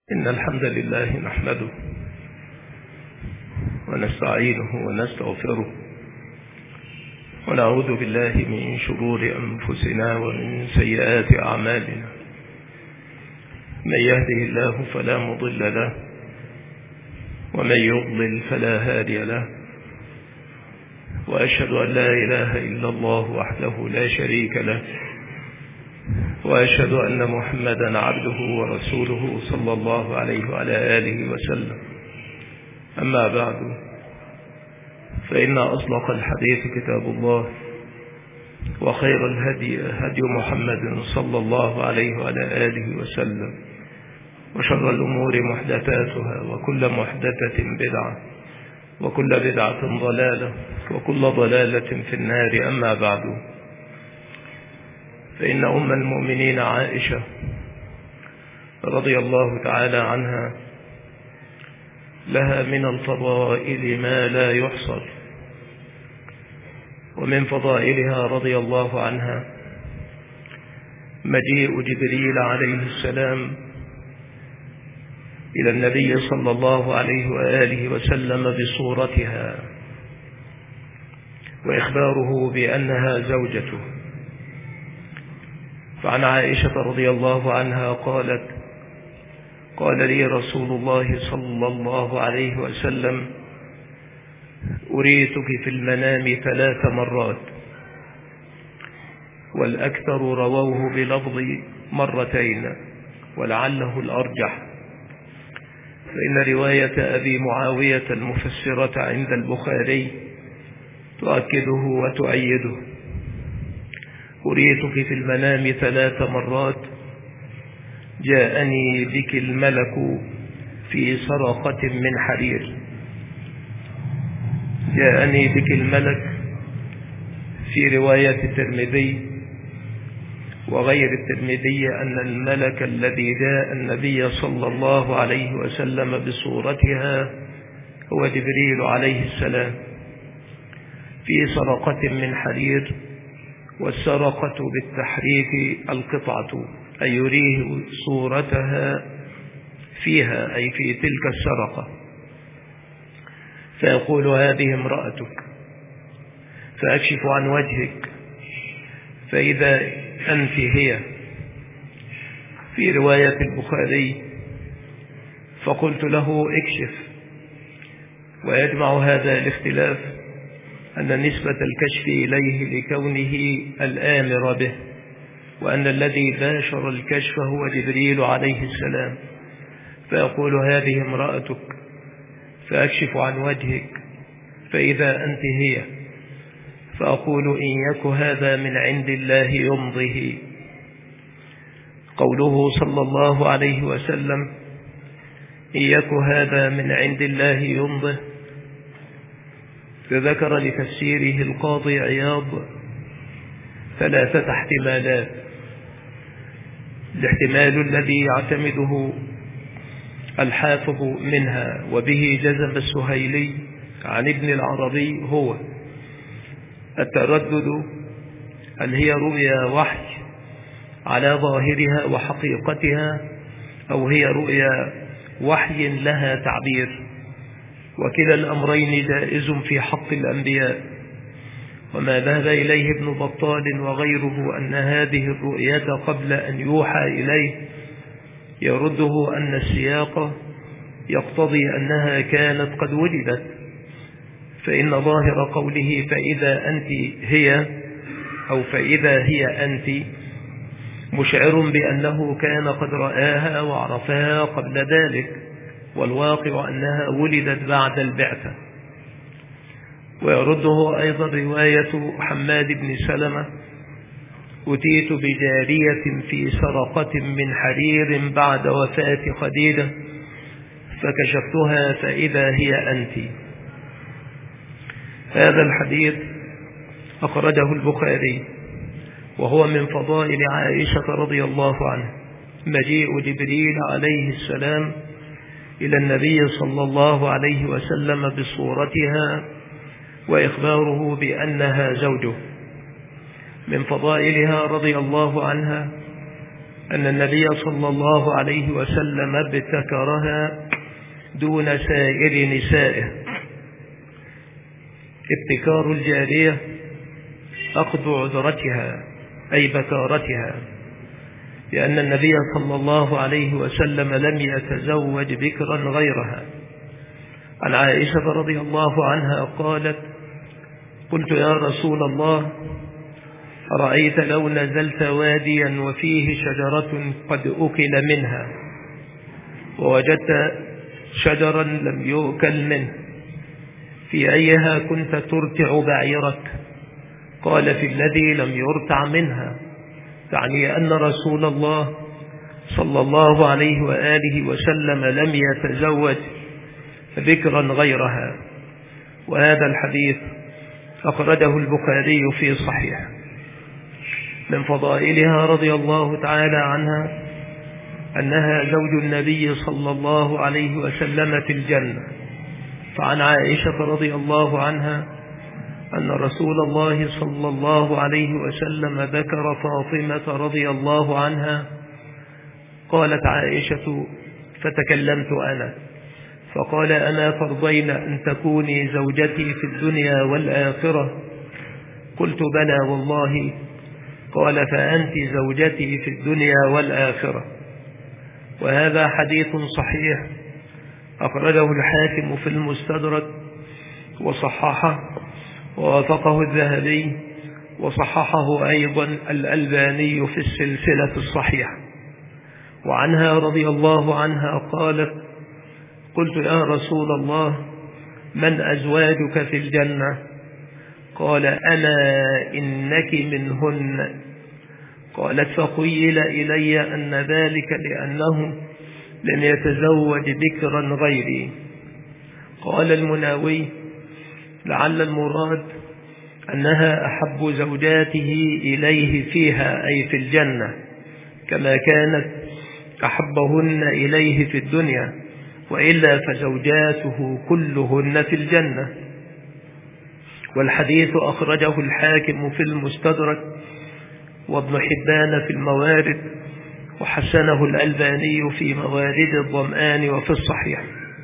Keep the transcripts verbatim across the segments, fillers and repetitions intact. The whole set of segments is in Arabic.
إن الحمد لله نحمده ونستعينه ونستغفره ونعوذ بالله من شرور أنفسنا ومن سيئات أعمالنا. من يهده الله فلا مضل له ومن يضلل فلا هادي له، وأشهد أن لا إله إلا الله وحده لا شريك له، وأشهد أن محمدا عبده ورسوله صلى الله عليه وعلى آله وسلم. أما بعد، فإن أصدق الحديث كتاب الله، وخير الهدي هدي محمد صلى الله عليه وعلى آله وسلم، وشر الأمور محدثاتها، وكل محدثة بدعة، وكل بدعة ضلالة، وكل ضلالة في النار. أما بعد، فإن أم المؤمنين عائشة رضي الله تعالى عنها لها من الفضائل ما لا يحصر. ومن فضائلها رضي الله عنها مجيء جبريل عليه السلام إلى النبي صلى الله عليه وآله وسلم بصورتها، وإخباره بأنها زوجته. فعن عائشة رضي الله عنها قالت: قال لي رسول الله صلى الله عليه وسلم: أريتك في المنام ثلاث مرات، والأكثر رووه بلفظ مرتين، ولعله الأرجح، فإن رواية أبي معاوية المفسرة عند البخاري تؤكده وتؤيده. أريتك في المنام ثلاث مرات، جاءني بك الملك في سرقة من حرير. جاءني بك الملك في رواية الترمذي وغير الترمذي أن الملك الذي جاء النبي صلى الله عليه وسلم بصورتها هو جبريل عليه السلام في سرقة من حرير. والسرقة بالتحريك القطعة، أي يريه صورتها فيها، أي في تلك السرقة، فيقول: هذه امرأتك، فأكشف عن وجهك فإذا أنت هي. في رواية البخاري: فقلت له: اكشف. ويجمع هذا الاختلاف أن نسبة الكشف إليه لكونه الآمر به، وأن الذي باشر الكشف هو جبريل عليه السلام، فيقول: هذه امرأتك، فأكشف عن وجهك فإذا أنت هي، فأقول: إن يك هذا من عند الله يمضه. قوله صلى الله عليه وسلم: إن يك هذا من عند الله يمضه، فذكر لتفسيره القاضي عياض ثلاثة احتمالات. الاحتمال الذي يعتمده الحافظ منها وبه جزم السهيلي عن ابن العربي هو التردد: هل هي رؤيا وحي على ظاهرها وحقيقتها، أو هي رؤيا وحي لها تعبير؟ وكلا الأمرين جائز في حق الأنبياء. وما ذهب إليه ابن بطال وغيره أن هذه الرؤية قبل أن يوحى إليه يرده أن السياق يقتضي أنها كانت قد ولدت، فإن ظاهر قوله فإذا أنت هي أو فإذا هي أنت مشعر بأنه كان قد رآها وعرفها قبل ذلك، والواقع أنها ولدت بعد البعثة. ويرده أيضا رواية حماد بن سلمة: أتيت بجارية في سرقة من حرير بعد وفاة خديجة، فكشفتها فإذا هي أنت. هذا الحديث أخرجه البخاري، وهو من فضائل عائشة رضي الله عنها مجيء جبريل عليه السلام إلى النبي صلى الله عليه وسلم بصورتها، وإخباره بأنها زوجه. من فضائلها رضي الله عنها أن النبي صلى الله عليه وسلم ابتكرها دون سائر نسائه. ابتكار الجارية أخذ عذرتها أي بكارتها، لأن النبي صلى الله عليه وسلم لم يتزوج بكرا غيرها. عن عائشة رضي الله عنها قالت: قلت يا رسول الله، أرأيت لو نزلت واديا وفيه شجرة قد أكل منها، ووجدت شجرا لم يؤكل منه، في أيها كنت ترتع بعيرك؟ قال: في الذي لم يرتع منها، تعني أن رسول الله صلى الله عليه وآله وسلم لم يتزوج ذكرا غيرها. وهذا الحديث أخرجه البخاري في صحيح. من فضائلها رضي الله تعالى عنها أنها زوج النبي صلى الله عليه وسلم في الجنة. فعن عائشة رضي الله عنها أن رسول الله صلى الله عليه وسلم ذكر فاطمة رضي الله عنها، قالت عائشة: فتكلمت أنا فقال: أما ترضين أن تكوني زوجتي في الدنيا والآخرة؟ قلت: بلى والله. قال: فأنت زوجتي في الدنيا والآخرة. وهذا حديث صحيح أخرجه الحاكم في المستدرك وصححه، ووافقه الذهبي، وصححه أيضا الألباني في السلسلة الصحيحة. وعنها رضي الله عنها قالت: قلت يا رسول الله، من أزواجك في الجنة؟ قال: أنا إنك منهن. قالت: فخيل إلي أن ذلك لأنه لم يتزوج بكرا غيري. قال المناوي: لعل المراد أنها أحب زوجاته إليه فيها أي في الجنة، كما كانت أحبهن إليه في الدنيا، وإلا فزوجاته كلهن في الجنة. والحديث أخرجه الحاكم في المستدرك، وابن حبان في الموارد، وحسنه الألباني في موارد الظمآن وفي الصحيح.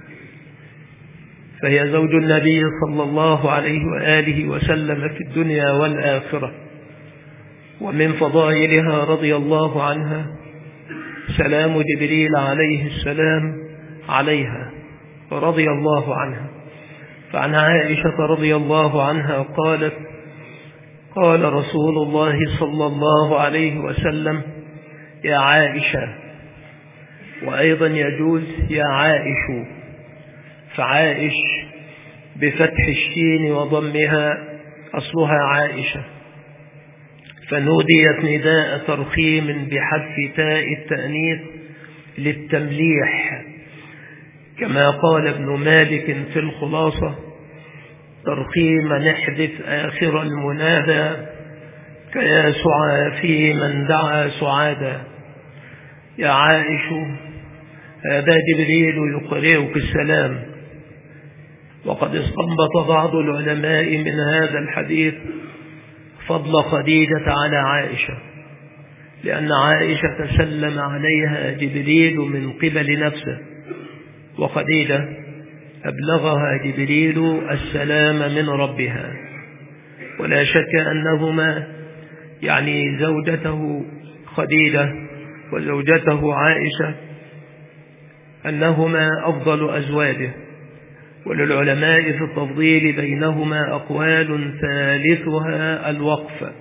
فهي زوج النبي صلى الله عليه وآله وسلم في الدنيا والآخرة. ومن فضائلها رضي الله عنها سلام جبريل عليه السلام عليها رضي الله عنها. فعن عائشة رضي الله عنها قالت: قال رسول الله صلى الله عليه وسلم: يا عائشة. وأيضا يجوز يا عائش، فعائش بفتح الشين وضمها أصلها عائشة، فنوديت نداء ترخيم بحذف تاء التأنيث للتمليح، كما قال ابن مالك في الخلاصة: ترخيم نحذف آخر المنادى كيا سعى في من دعا سعادا. يا عائش، هذا جبريل يقرئك السلام. وقد استنبط بعض العلماء من هذا الحديث فضل خديجة على عائشة، لأن عائشة سلم عليها جبريل من قبل نفسه، وخديجة أبلغها جبريل السلام من ربها. ولا شك أنهما يعني زوجته خديجة وزوجته عائشة أنهما أفضل أزواجه. وللعلماء في التفضيل بينهما أقوال ثالثها الوقف.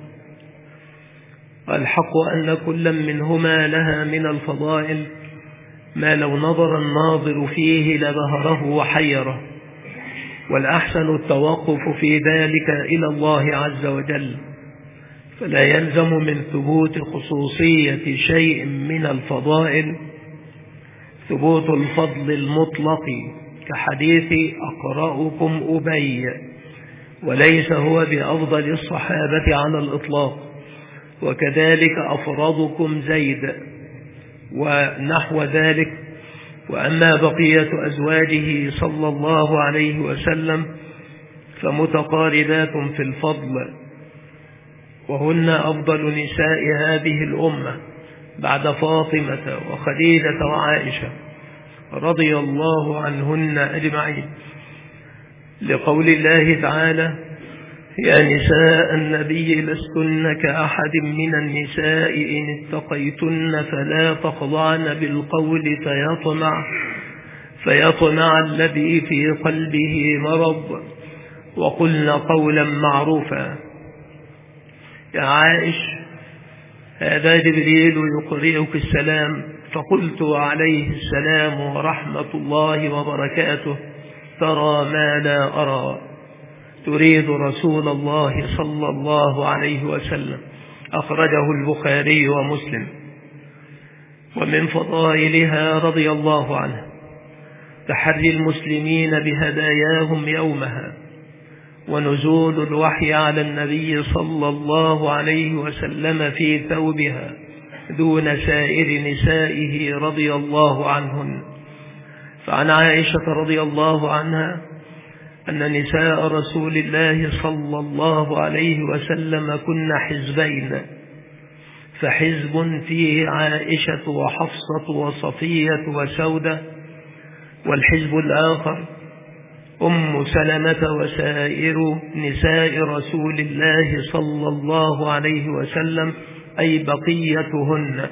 الحق أن كل منهما لها من الفضائل ما لو نظر الناظر فيه لبهره وحيره، والأحسن التوقف في ذلك إلى الله عز وجل. فلا يلزم من ثبوت خصوصية شيء من الفضائل ثبوت الفضل المطلق كحديث أقرأكم أبي، وليس هو بأفضل الصحابة على الإطلاق، وكذلك أفرضكم زيد ونحو ذلك. وأما بقية أزواجه صلى الله عليه وسلم فمتقاربات في الفضل، وهن أفضل نساء هذه الأمة بعد فاطمة وخديجة وعائشة رضي الله عنهن أجمعين، لقول الله تعالى: يا نساء النبي لستن كأحد من النساء إن اتقيتن فلا تخضعن بالقول فيطمع فيطمع الذي في قلبه مرض وقلن قولا معروفا. يا عائش، هذا جبريل يقرئك السلام، فقلت: عليه السلام ورحمة الله وبركاته. ترى ما لا أرى. تريد رسول الله صلى الله عليه وسلم. أخرجه البخاري ومسلم. ومن فضائلها رضي الله عنه تحري المسلمين بهداياهم يومها، ونزول الوحي على النبي صلى الله عليه وسلم في ثوبها دون سائر نسائه رضي الله عنهن. فعن عائشة رضي الله عنها أن نساء رسول الله صلى الله عليه وسلم كن حزبين، فحزب فيه عائشة وحفصة وصفية وسودة، والحزب الآخر أم سلمة وسائر نساء رسول الله صلى الله عليه وسلم، أي بقيتهن.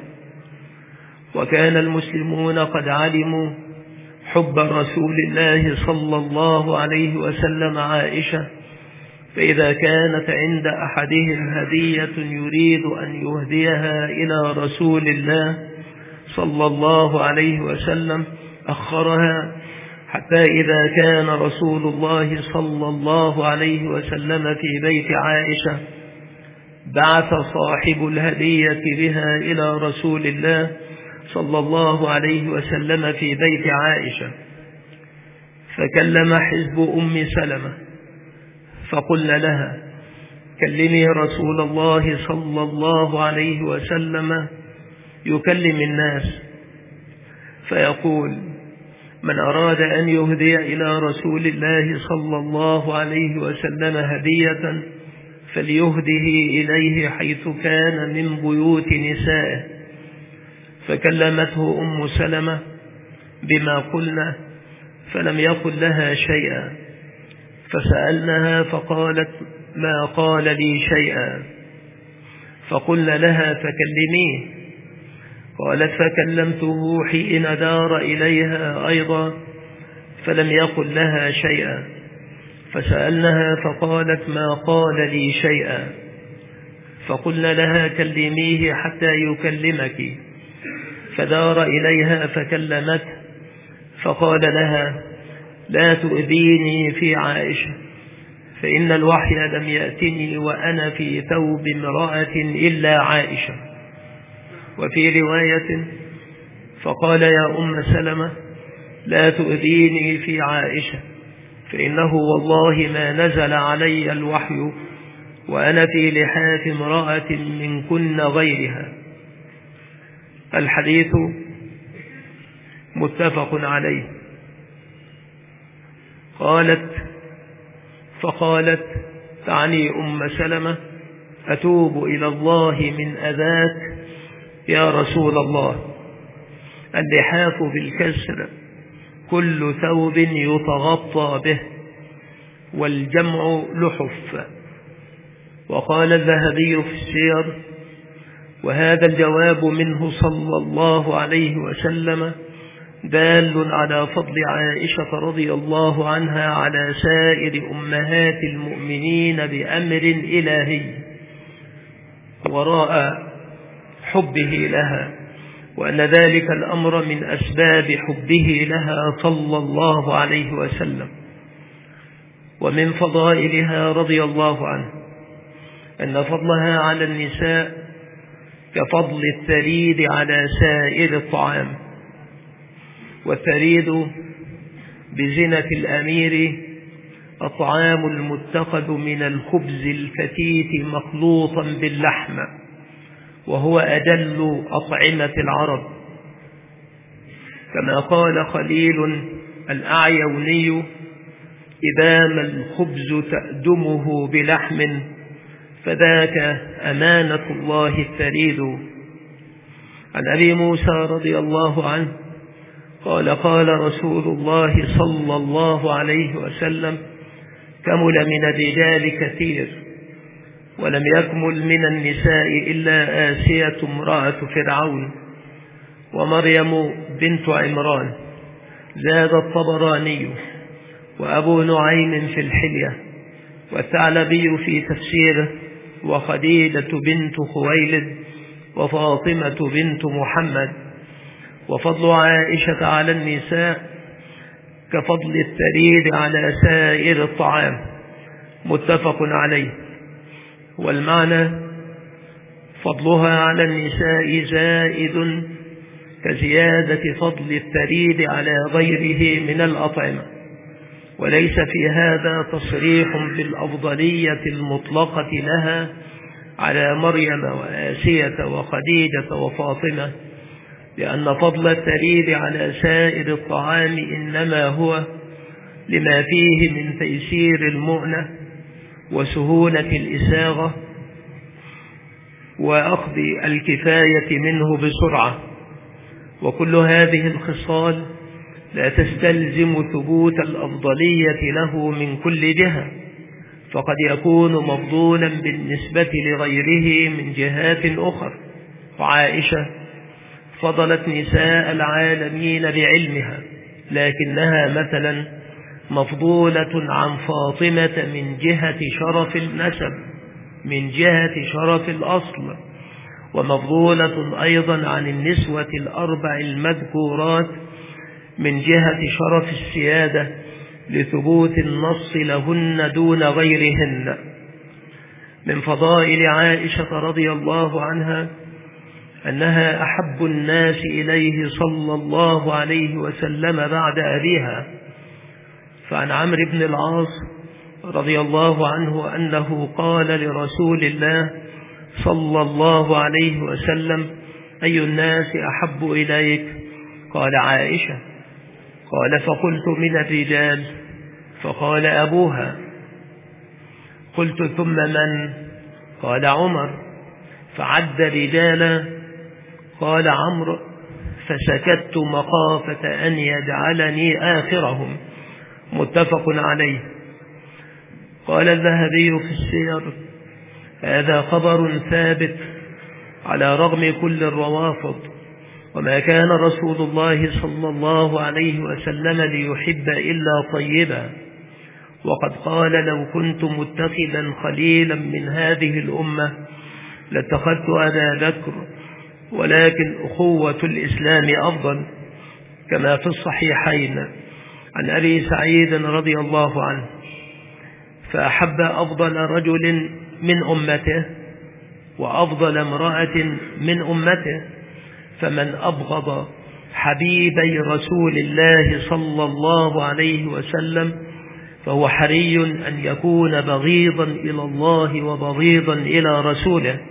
وكان المسلمون قد علموا حب رسول الله صلى الله عليه وسلم عائشة، فإذا كانت عند أحدهم هدية يريد أن يهديها إلى رسول الله صلى الله عليه وسلم أخرها حتى إذا كان رسول الله صلى الله عليه وسلم في بيت عائشة بعث صاحب الهدية بها إلى رسول الله صلى الله عليه وسلم في بيت عائشة، فكلم حزب أم سلمة فقلنا لها: كلمي رسول الله صلى الله عليه وسلم يكلم الناس، فيقول: من أراد أن يهدي إلى رسول الله صلى الله عليه وسلم هدية فليهده إليه حيث كان من بيوت نسائه. فكلمته أم سلمة بما قلنا فلم يقل لها شيئا، فسألناها فقالت: ما قال لي شيئا. فقلنا لها: فكلميه. قالت: فكلمته حين دار إليها أيضا فلم يقل لها شيئا، فسألناها فقالت: ما قال لي شيئا. فقلنا لها: كلميه حتى يكلمك. فدار إليها فكلمته، فقال لها: لا تؤذيني في عائشة، فإن الوحي لم يأتني وأنا في ثوب امرأة إلا عائشة. وفي رواية: فقال: يا أم سلمة، لا تؤذيني في عائشة، فإنه والله ما نزل علي الوحي وأنا في لحاف امرأة منكن غيرها. الحديث متفق عليه. قالت فقالت تعني أم سلمة: أتوب إلى الله من أذاك يا رسول الله. اللحاف بالكسر كل ثوب يتغطى به، والجمع لحف. وقال الذهبي في السير: وهذا الجواب منه صلى الله عليه وسلم دال على فضل عائشة رضي الله عنها على سائر أمهات المؤمنين بأمر إلهي وراء حبه لها، وأن ذلك الأمر من أسباب حبه لها صلى الله عليه وسلم. ومن فضائلها رضي الله عنه أن فضلها على النساء كفضل الثريد على سائر الطعام. والثريد بزنة الأمير الطعام المتخذ من الخبز الفتيت مخلوطا باللحم، وهو أجل أطعمة العرب، كما قال خليل الأعيوني: إذا ما الخبز تأدمه بلحم فذاك أمانة الله الثريد. عن أبي موسى رضي الله عنه قال قال رسول الله صلى الله عليه وسلم: كمل من الرجال كثير ولم يكمل من النساء إلا آسية امرأة فرعون ومريم بنت عمران. زاد الطبراني وأبو نعيم في الحلية والثعلبي في تفسيره: وخديجة بنت خويلد وفاطمة بنت محمد. وفضل عائشة على النساء كفضل الثريد على سائر الطعام، متفق عليه. والمعنى: فضلها على النساء زائد كزيادة فضل الثريد على غيره من الأطعمة، وليس في هذا تصريح بالأفضلية المطلقة لها على مريم وآسية وخديجة وفاطمة، لأن فضل الثريد على سائر الطعام إنما هو لما فيه من تيسير المؤنة وسهولة الإساغة وأخذ الكفاية منه بسرعة. وكل هذه الخصال لا تستلزم ثبوت الأفضلية له من كل جهة، فقد يكون مفضولا بالنسبة لغيره من جهات أخرى. وعائشة فضلت نساء العالمين بعلمها، لكنها مثلا مفضولة عن فاطمة من جهة شرف النسب، من جهة شرف الأصل، ومفضولة أيضا عن النسوة الأربع المذكورات من جهة شرف السيادة لثبوت النص لهن دون غيرهن. من فضائل عائشة رضي الله عنها أنها أحب الناس إليه صلى الله عليه وسلم بعد أبيها. فعن عمرو بن العاص رضي الله عنه أنه قال لرسول الله صلى الله عليه وسلم: أي الناس أحب إليك؟ قال: عائشة. قال: فقلت: من الرجال؟ فقال: أبوها. قلت: ثم من؟ قال: عمر. فعد رجالا. قال عمرو: فسكت مخافة أن يجعلني آخرهم، متفق عليه. قال الذهبي في السير: هذا خبر ثابت على رغم كل الروافض، وما كان رسول الله صلى الله عليه وسلم ليحب إلا طيبا. وقد قال: لو كنت متخذا خليلا من هذه الأمة لاتخذت أبا بكر، ولكن أخوة الإسلام أفضل، كما في الصحيحين عن أبي سعيد رضي الله عنه: فأحب أفضل رجل من أمته وأفضل امرأة من أمته، فمن أبغض حبيبي رسول الله صلى الله عليه وسلم فهو حري أن يكون بغيضا إلى الله وبغيضا إلى رسوله.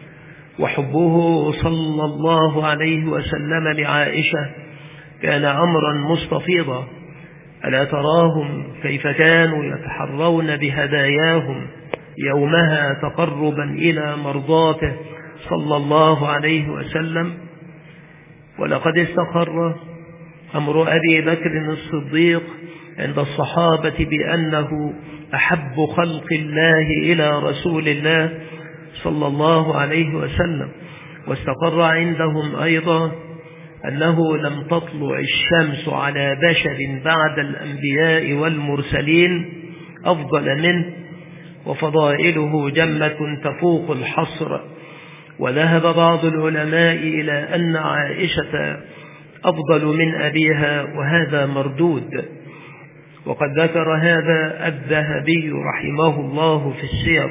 وحبه صلى الله عليه وسلم لعائشة كان أمرا مستفيضا. ألا تراهم كيف كانوا يتحرون بهداياهم يومها تقربا إلى مرضاته صلى الله عليه وسلم. ولقد استقر أمر أبي بكر الصديق عند الصحابة بأنه أحب خلق الله إلى رسول الله صلى الله عليه وسلم. واستقر عندهم أيضا أنه لم تطلع الشمس على بشر بعد الأنبياء والمرسلين أفضل منه، وفضائله جمة تفوق الحصر. وذهب بعض العلماء إلى أن عائشة أفضل من أبيها، وهذا مردود. وقد ذكر هذا الذهبي رحمه الله في السير.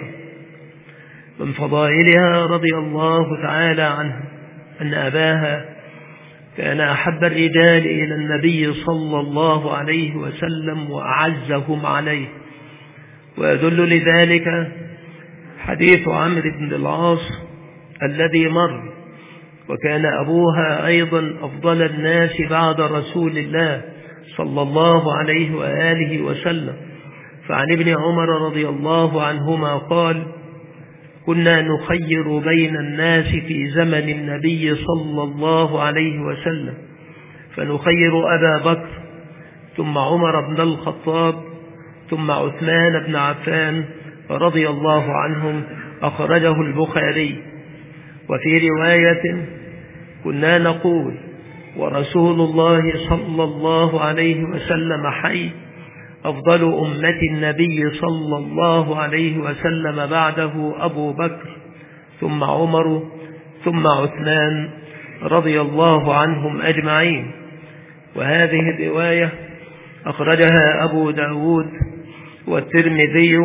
من فضائلها رضي الله تعالى عنها أن أباها كان أحب الرجال إلى النبي صلى الله عليه وسلم وأعزهم عليه. ويدل لذلك حديث عمرو بن العاص الذي مر: وكان أبوها أيضا أفضل الناس بعد رسول الله صلى الله عليه وآله وسلم. فعن ابن عمر رضي الله عنهما قال: كنا نخير بين الناس في زمن النبي صلى الله عليه وسلم، فنخير أبا بكر ثم عمر بن الخطاب ثم عثمان بن عفان رضي الله عنهم، أخرجه البخاري. وفي رواية كنا نقول ورسول الله صلى الله عليه وسلم حي، أفضل أمة النبي صلى الله عليه وسلم بعده أبو بكر ثم عمر ثم عثمان رضي الله عنهم أجمعين. وهذه الرواية أخرجها أبو داود والترمذي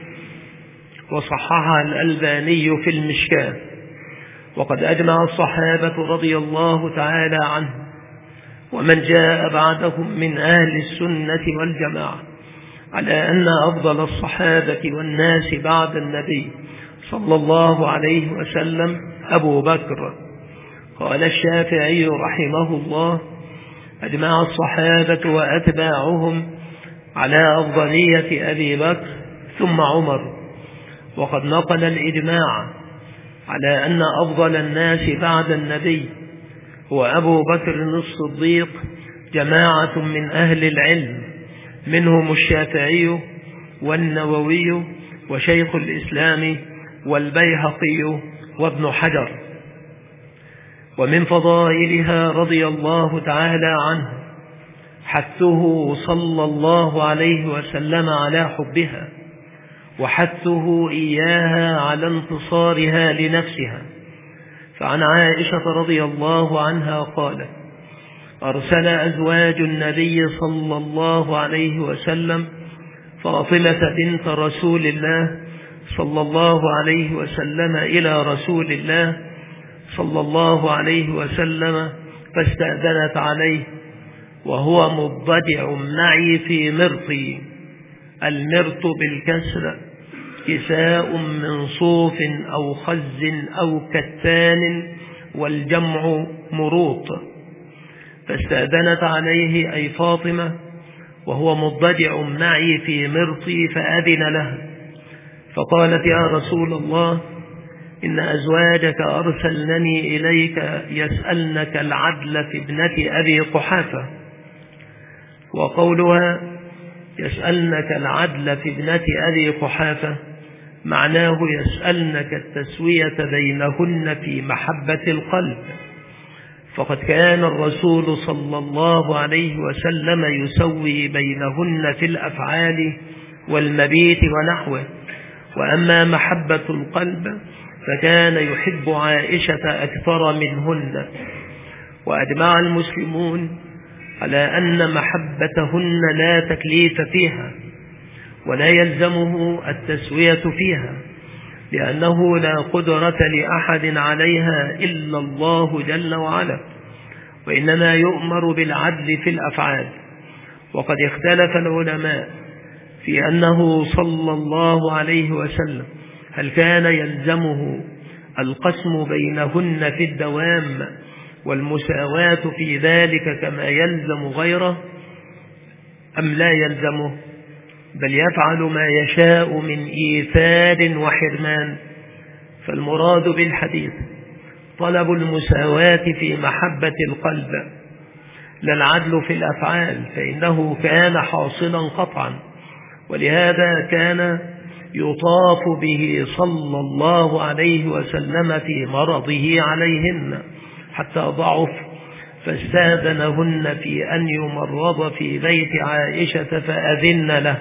وصححها الألباني في المشكاة. وقد أجمع الصحابة رضي الله تعالى عنهم ومن جاء بعدهم من أهل السنة والجماعة على أن أفضل الصحابة والناس بعد النبي صلى الله عليه وسلم أبو بكر. قال الشافعي رحمه الله: أجمع الصحابة وأتباعهم على أفضلية أبي بكر ثم عمر. وقد نقل الإجماع على أن أفضل الناس بعد النبي هو أبو بكر الصديق جماعة من أهل العلم، منهم الشافعي والنووي وشيخ الإسلام والبيهقي وابن حجر. ومن فضائلها رضي الله تعالى عنه حثه صلى الله عليه وسلم على حبها، وحثه إياها على انتصارها لنفسها. فعن عائشة رضي الله عنها قالت: أرسل أزواج النبي صلى الله عليه وسلم فاطمة بنت رسول الله صلى الله عليه وسلم إلى رسول الله صلى الله عليه وسلم فاستأذنت عليه وهو مضطجع معي في مرطي. المرط بالكسر كساء من صوف أو خز أو كتان، والجمع مروط. فاستأذنت عليه أي فاطمة وهو مضطجع معي في مرطي فأذن له، فقالت: يا رسول الله، إن أزواجك أرسلنني إليك يسألنك العدل في ابنة أبي قحافة. وقولها يسألنك العدل في ابنة أبي قحافة معناه يسألنك التسوية بينهن في محبة القلب، فقد كان الرسول صلى الله عليه وسلم يسوي بينهن في الأفعال والمبيت ونحوه. وأما محبة القلب فكان يحب عائشة أكثر منهن. وأجمع المسلمون على أن محبتهن لا تكليف فيها ولا يلزمه التسوية فيها، لأنه لا قدرة لأحد عليها إلا الله جل وعلا، وإنما يؤمر بالعدل في الأفعال. وقد اختلف العلماء في أنه صلى الله عليه وسلم هل كان يلزمه القسم بينهن في الدوام والمساواة في ذلك كما يلزم غيره، أم لا يلزمه، بل يفعل ما يشاء من إيثار وحرمان. فالمراد بالحديث طلب المساواة في محبة القلب لا العدل في الأفعال، فإنه كان حاصلا قطعا. ولهذا كان يطاف به صلى الله عليه وسلم في مرضه عليهن حتى ضعف، فاستاذنهن في أن يمرض في بيت عائشة فأذن له.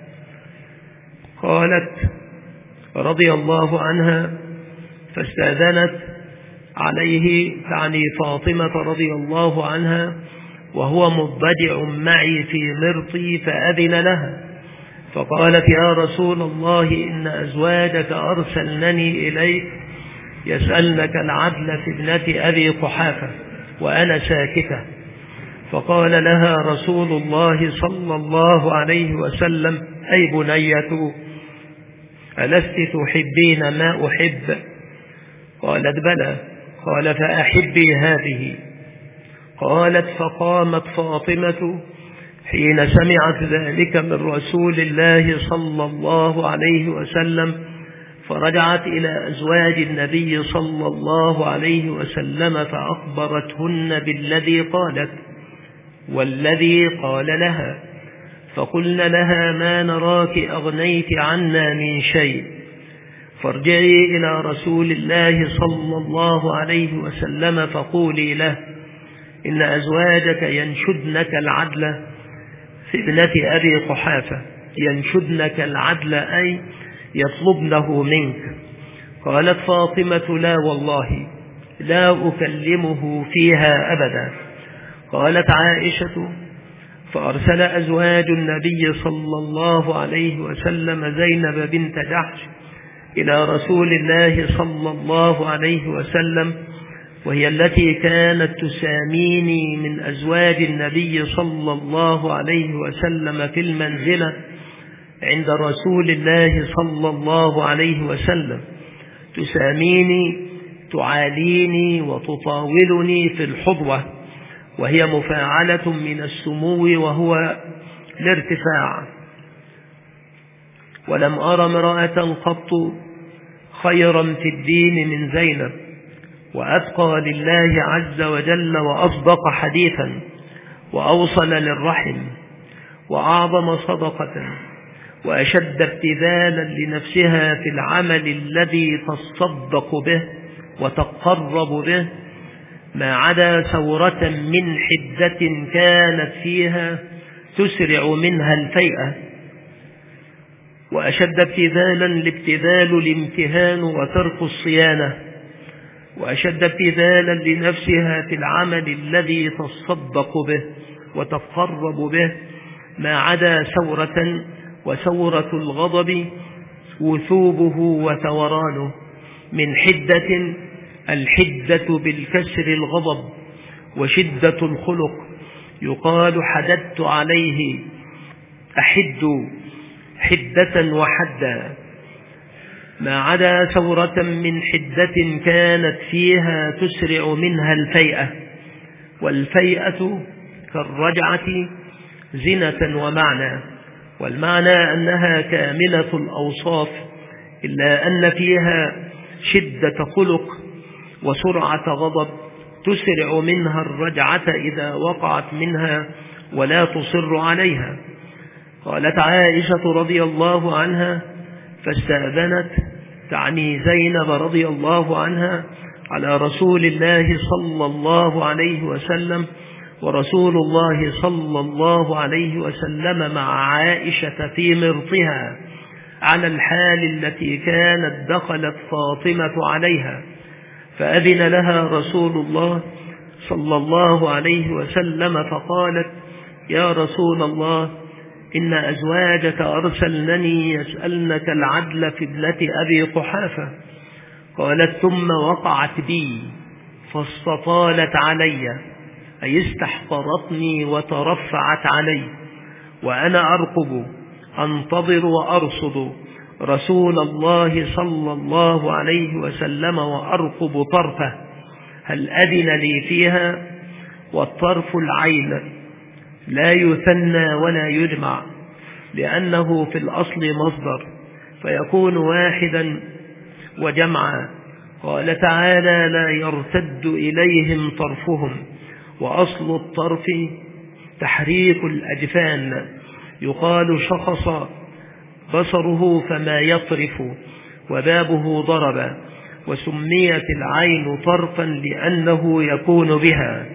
قالت رضي الله عنها: فاستاذنت عليه، تعني فاطمة رضي الله عنها، وهو مضطجع معي في مرطي فأذن لها، فقالت: يا رسول الله، إن أزواجك أرسلنني إليك يسألنك العدل في ابنة أبي قحافة وأنا ساكتة. فقال لها رسول الله صلى الله عليه وسلم: أي بنية، ألست تحبين ما أحب؟ قالت: بلى. قال: فأحبي هذه. قالت: فقامت فاطمة حين سمعت ذلك من رسول الله صلى الله عليه وسلم فرجعت إلى أزواج النبي صلى الله عليه وسلم فأخبرتهن بالذي قالت والذي قال لها، فقلن لها: ما نراك أغنيت عنا من شيء، فارجعي إلى رسول الله صلى الله عليه وسلم فقولي له: إن أزواجك ينشدنك العدل في ابنة أبي قحافة. ينشدنك العدل أي يطلبنه منك. قالت فاطمة: لا والله لا أكلمه فيها أبدا. قالت عائشة: فأرسل أزواج النبي صلى الله عليه وسلم زينب بنت جحش إلى رسول الله صلى الله عليه وسلم، وهي التي كانت تساميني من أزواج النبي صلى الله عليه وسلم في المنزلة عند رسول الله صلى الله عليه وسلم، تساميني تعاليني وتطاولني في الحضوة، وهي مفاعلة من السمو وهو الارتفاع. ولم أرى امرأة قط خيرا في الدين من زينب، وأتقى لله عز وجل، وأصدق حديثا، وأوصل للرحم، وأعظم صدقة، وأشد ابتذالا لنفسها في العمل الذي تصدق به وتقرب به، ما عدا ثورة من حدة كانت فيها تسرع منها الفيئة. وأشد ابتذالا الابتذال الامتهان وترك الصيانة، وأشد ابتذالا لنفسها في العمل الذي تصدق به وتقرب به، ما عدا ثورة، وثورة الغضب وثوبه وثورانه، من حدة الحدة بالكسر الغضب، وشدة الخلق يقال حددت عليه، أحد حدة وحدا، ما عدا ثورة من حدة كانت فيها تسرع منها الفيئة. والفيئة كالرجعة زنة ومعنى، والمعنى أنها كاملة الأوصاف، إلا أن فيها شدة خلق وسرعة غضب تسرع منها الرجعة إذا وقعت منها ولا تصر عليها. قالت عائشة رضي الله عنها: فاستأذنت، تعني زينب رضي الله عنها، على رسول الله صلى الله عليه وسلم، ورسول الله صلى الله عليه وسلم مع عائشة في مرطها على الحال التي كانت دخلت فاطمة عليها، فأذن لها رسول الله صلى الله عليه وسلم فقالت: يا رسول الله، إن أزواجك أرسلنني يسألنك العدل في ابنة أبي قحافة. قالت: ثم وقعت بي فاستطالت علي، أي استحقرتني وترفعت علي، وأنا أرقب أنتظر وأرصد رسول الله صلى الله عليه وسلم وأرقب طرفه هل أذن لي فيها. والطرف العين لا يثنى ولا يجمع، لأنه في الأصل مصدر فيكون واحدا وجمعا. قال تعالى: لا يرتد إليهم طرفهم. وأصل الطرف تحريك الأجفان، يقال شخص بصره فما يطرف، وبابه ضرب. وسميت العين طرفا لأنه يكون بها.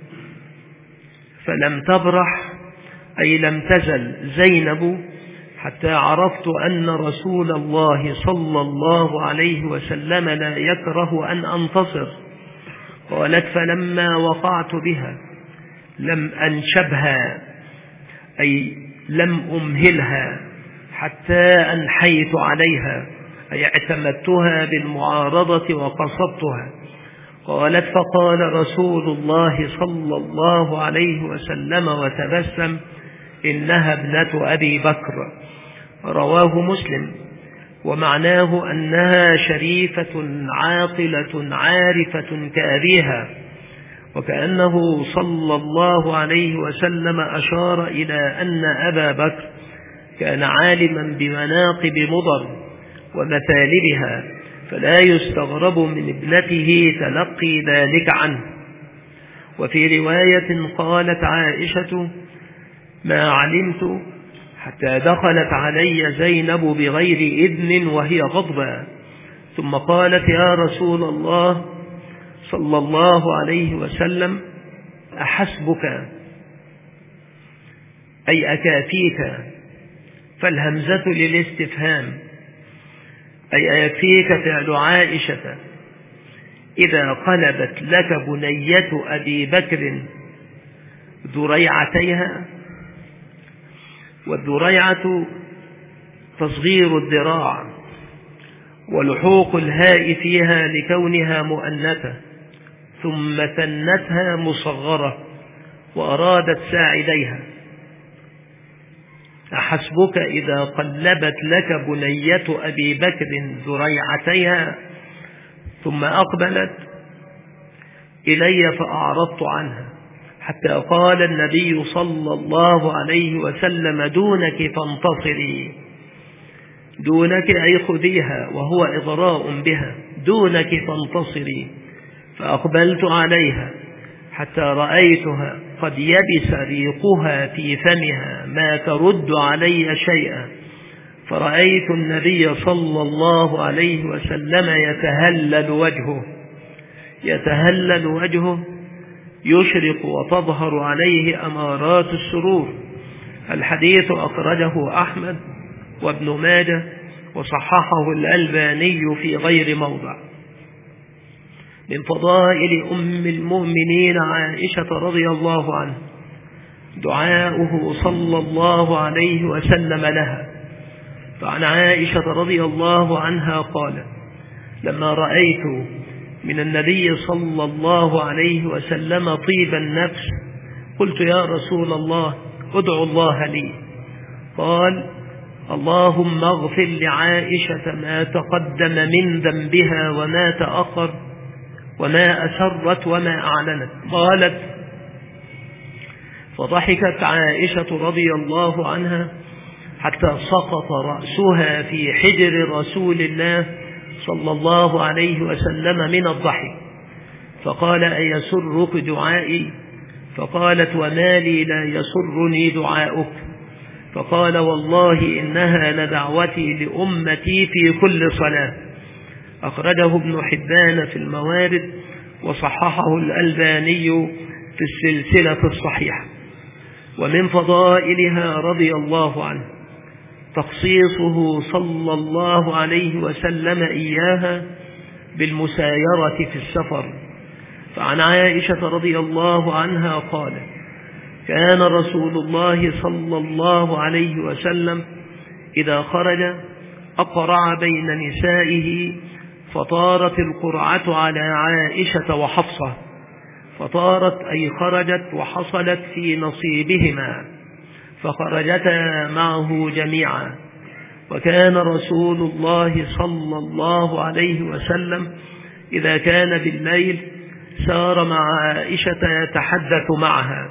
فلم تبرح أي لم تزل زينب حتى عرفت أن رسول الله صلى الله عليه وسلم لا يكره أن أنتصر. قالت: فلما وقعت بها لم أنشبها، أي لم أمهلها حتى أنحيت عليها، أي اعتمدتها بالمعارضة وقصدتها. قالت: فقال رسول الله صلى الله عليه وسلم وتبسم: إنها ابنة أبي بكر. رواه مسلم. ومعناه أنها شريفة عاقلة عارفة كأبيها، وكأنه صلى الله عليه وسلم أشار إلى أن أبا بكر كان عالما بمناقب مضر ومثالبها، فلا يستغرب من ابنته تلقي ذلك عنه. وفي رواية قالت عائشة: ما علمت حتى دخلت علي زينب بغير إذن وهي غضبة، ثم قالت: يا رسول الله صلى الله عليه وسلم، أحسبك أي أكافيك، فالهمزة للاستفهام، أي أيكفيك فعل عائشة إذا قلبت لك بنية أبي بكر ذريعتيها. والذريعة تصغير الذراع، ولحوق الهاء فيها لكونها مؤنثة، ثم ثنتها مصغرة وأرادت ساعديها. أحسبك إذا قلبت لك بنية أبي بكر ذريعتيها ثم أقبلت إلي فأعرضت عنها، حتى قال النبي صلى الله عليه وسلم: دونك فانتصري. دونك أي خذيها، وهو إغراء بها. دونك فانتصري. فأقبلت عليها حتى رأيتها قد يبس ريقها في فمها ما ترد علي شيئا، فرأيت النبي صلى الله عليه وسلم يتهلل وجهه يتهلل وجهه يشرق وتظهر عليه أمارات السرور. الحديث أخرجه أحمد وابن ماجه وصححه الألباني في غير موضع. من فضائل أم المؤمنين عائشة رضي الله عنها دعاؤه صلى الله عليه وسلم لها. فعن عائشة رضي الله عنها قال: لما رأيت من النبي صلى الله عليه وسلم طيب النفس قلت: يا رسول الله، ادعو الله لي. قال: اللهم اغفر لعائشة ما تقدم من ذنبها وما تأخر وما أسرت وما أعلنت. قالت: فضحكت عائشة رضي الله عنها حتى سقط رأسها في حجر رسول الله صلى الله عليه وسلم من الضحك، فقال: أيسرك دعائي؟ فقالت: وما لي لا يسرني دعاؤك؟ فقال: والله إنها لدعوتي لأمتي في كل صلاة. أخرجه ابن حبان في الموارد وصححه الألباني في السلسلة الصحيحة. ومن فضائلها رضي الله عنه تخصيصه صلى الله عليه وسلم إياها بالمسايرة في السفر. فعن عائشة رضي الله عنها قال: كان رسول الله صلى الله عليه وسلم إذا خرج أقرع بين نسائه، فطارت القرعة على عائشة وحفصة. فطارت أي خرجت وحصلت في نصيبهما، فخرجتا معه جميعا. وكان رسول الله صلى الله عليه وسلم إذا كان بالليل سار مع عائشة يتحدث معها.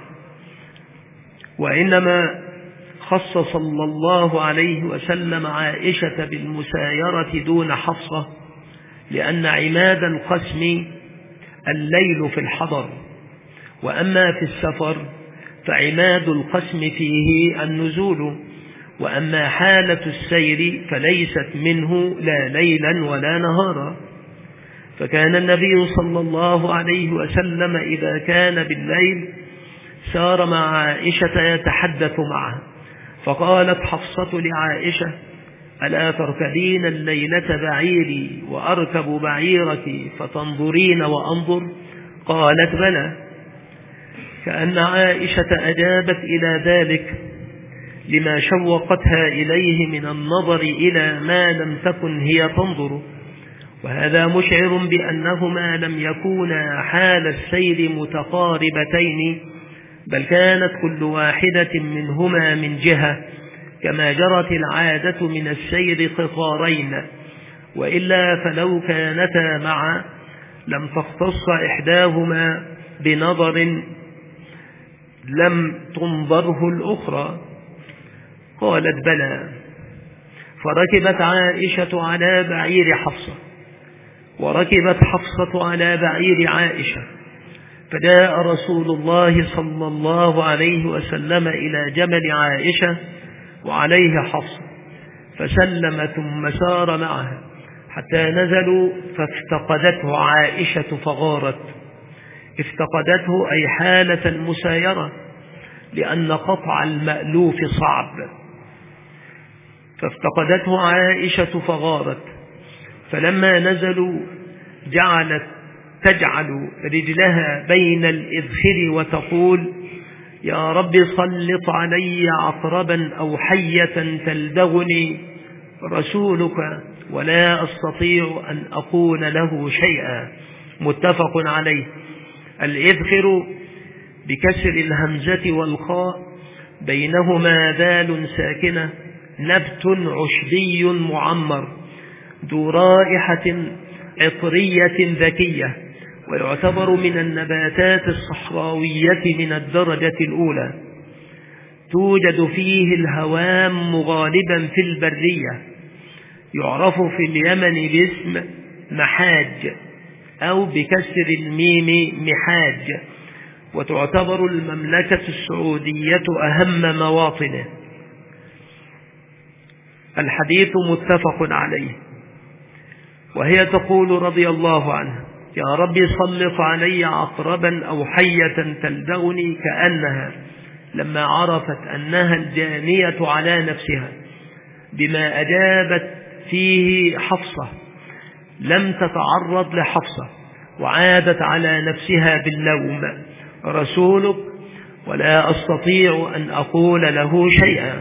وإنما خص صلى الله عليه وسلم عائشة بالمسايرة دون حفصة، لأن عماد القسم الليل في الحضر، وأما في السفر فعماد القسم فيه النزول، وأما حالة السير فليست منه لا ليلا ولا نهارا. فكان النبي صلى الله عليه وسلم إذا كان بالليل سار مع عائشة يتحدث معها. فقالت حفصة لعائشة: ألا تركبين الليلة بعيري وأركب بعيرك فتنظرين وأنظر؟ قالت: بلى. كأن عائشة أجابت إلى ذلك لما شوقتها إليه من النظر إلى ما لم تكن هي تنظر، وهذا مشعر بأنهما لم يكونا حال السير متقاربتين، بل كانت كل واحدة منهما من جهة، كما جرت العادة من السير قطارين، وإلا فلو كانتا معا لم تختص إحداهما بنظر لم تنظره الأخرى. قالت: بلى. فركبت عائشة على بعير حفصة، وركبت حفصة على بعير عائشة، فجاء رسول الله صلى الله عليه وسلم إلى جمل عائشة وعليه حفصة، فسلم ثم سار معها حتى نزلوا، فافتقدته عائشة فغارت. افتقدته أي حالة المسايرة، لأن قطع المألوف صعب. فافتقدته عائشة فغارت، فلما نزلوا جعلت تجعل رجلها بين الإذخر وتقول: يا رب سلط علي عقربا أو حية تلدغني رسولك ولا أستطيع أن أقول له شيئا. متفق عليه. الإذخر بكسر الهمزة والخاء بينهما ذال ساكنة، نبت عشبي معمر ذو رائحة عطرية ذكية، ويعتبر من النباتات الصحراوية من الدرجة الأولى. توجد فيه الهوام غالبا في البرية، يعرف في اليمن باسم محاج أو بكسر الميم محاج، وتعتبر المملكة السعودية أهم مواطنه. الحديث متفق عليه. وهي تقول رضي الله عنها: يا رب سلط علي عقربا أو حية تلدغني، كأنها لما عرفت أنها الجانية على نفسها بما أجابت فيه حفصة لم تتعرض لحفصة، وعادت على نفسها باللوم: رسولك ولا أستطيع أن أقول له شيئا.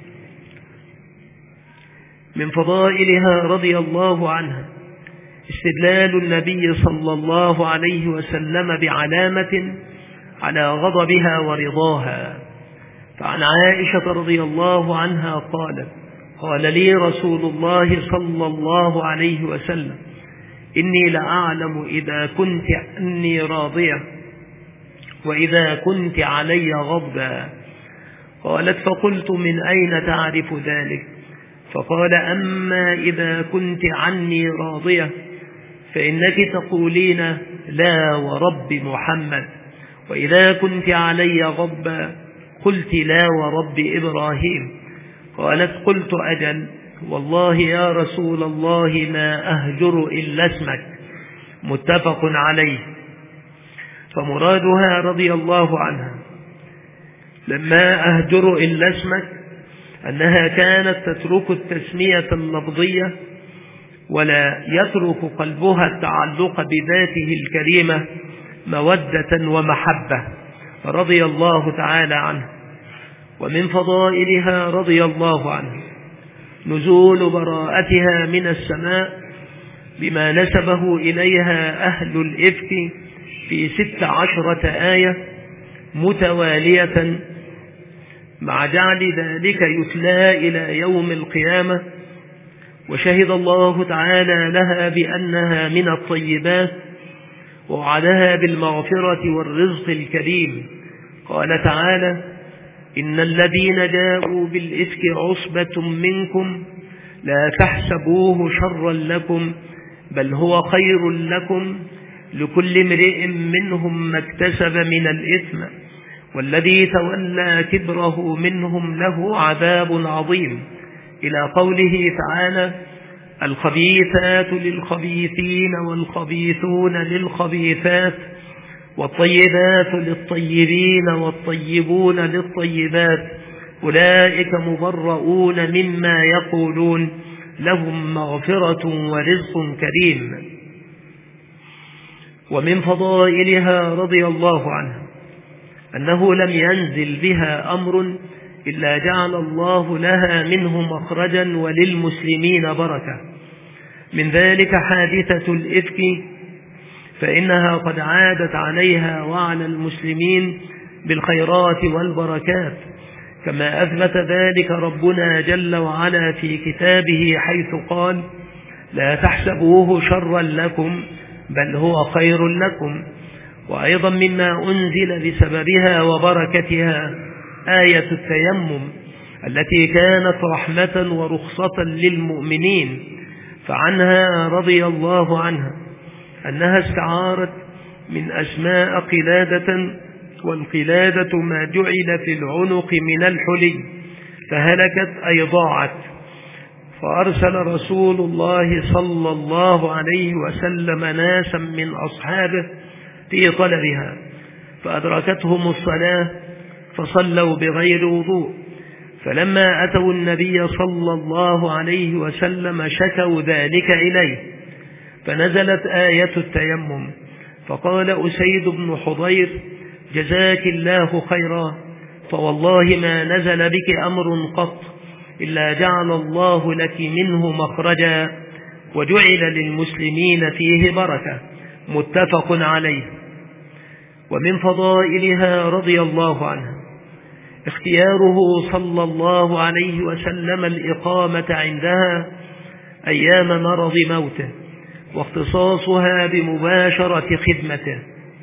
من فضائلها رضي الله عنها استدلال النبي صلى الله عليه وسلم بعلامة على غضبها ورضاها. فعن عائشة رضي الله عنها قالت: قال لي رسول الله صلى الله عليه وسلم: إني لأعلم إذا كنت أني راضية وإذا كنت علي غضبا. قالت: فقلت: من أين تعرف ذلك؟ فقال: أما إذا كنت عني راضية فإنك تقولين لا ورب محمد، وإذا كنت علي غضبا قلت لا ورب إبراهيم. قالت: قلت: أجل والله يا رسول الله ما أهجر إلا اسمك. متفق عليه. فمرادها رضي الله عنها لما أهجر إلا اسمك أنها كانت تترك التسمية اللفظية ولا يترك قلبها التعلق بذاته الكريمة مودة ومحبة، رضي الله تعالى عنه. ومن فضائلها رضي الله عنه نزول براءتها من السماء بما نسبه إليها أهل الإفك في ست عشرة آية متوالية، مع جعل ذلك يتلى إلى يوم القيامة. وشهد الله تعالى لها بأنها من الطيبات، ووعدها بالمغفرة والرزق الكريم. قال تعالى: إن الذين جاءوا بالإفك عصبة منكم لا تحسبوه شرا لكم بل هو خير لكم، لكل امرئ منهم ما اكتسب من الإثم، والذي تولى كبره منهم له عذاب عظيم، إلى قوله تعالى: الخبيثات للخبيثين والخبيثون للخبيثات والطيبات للطيبين والطيبون للطيبات أولئك مبرؤون مما يقولون لهم مغفرة ورزق كريم. ومن فضائلها رضي الله عنها أنه لم ينزل بها أمر إلا جعل الله لها منه مخرجا وللمسلمين بركة. من ذلك حادثة الإفك، فإنها قد عادت عليها وعلى المسلمين بالخيرات والبركات، كما أثبت ذلك ربنا جل وعلا في كتابه حيث قال: لا تحسبوه شرا لكم بل هو خير لكم. وأيضا مما أنزل بسببها وبركتها آية التيمم، التي كانت رحمة ورخصة للمؤمنين. فعنها رضي الله عنها أنها استعارت من أسماء قلادة، والقلادة ما جعل في العنق من الحلي، فهلكت أي ضاعت، فأرسل رسول الله صلى الله عليه وسلم ناسا من أصحابه في طلبها، فأدركتهم الصلاة فصلوا بغير وضوء، فلما أتوا النبي صلى الله عليه وسلم شكوا ذلك إليه، فنزلت آية التيمم، فقال أسيد بن حضير: جزاك الله خيرا، فوالله ما نزل بك أمر قط إلا جعل الله لك منه مخرجا، وجعل للمسلمين فيه بركة. متفق عليه. ومن فضائلها رضي الله عنها اختياره صلى الله عليه وسلم الإقامة عندها أيام مرض موته، واختصاصها بمباشرة خدمته،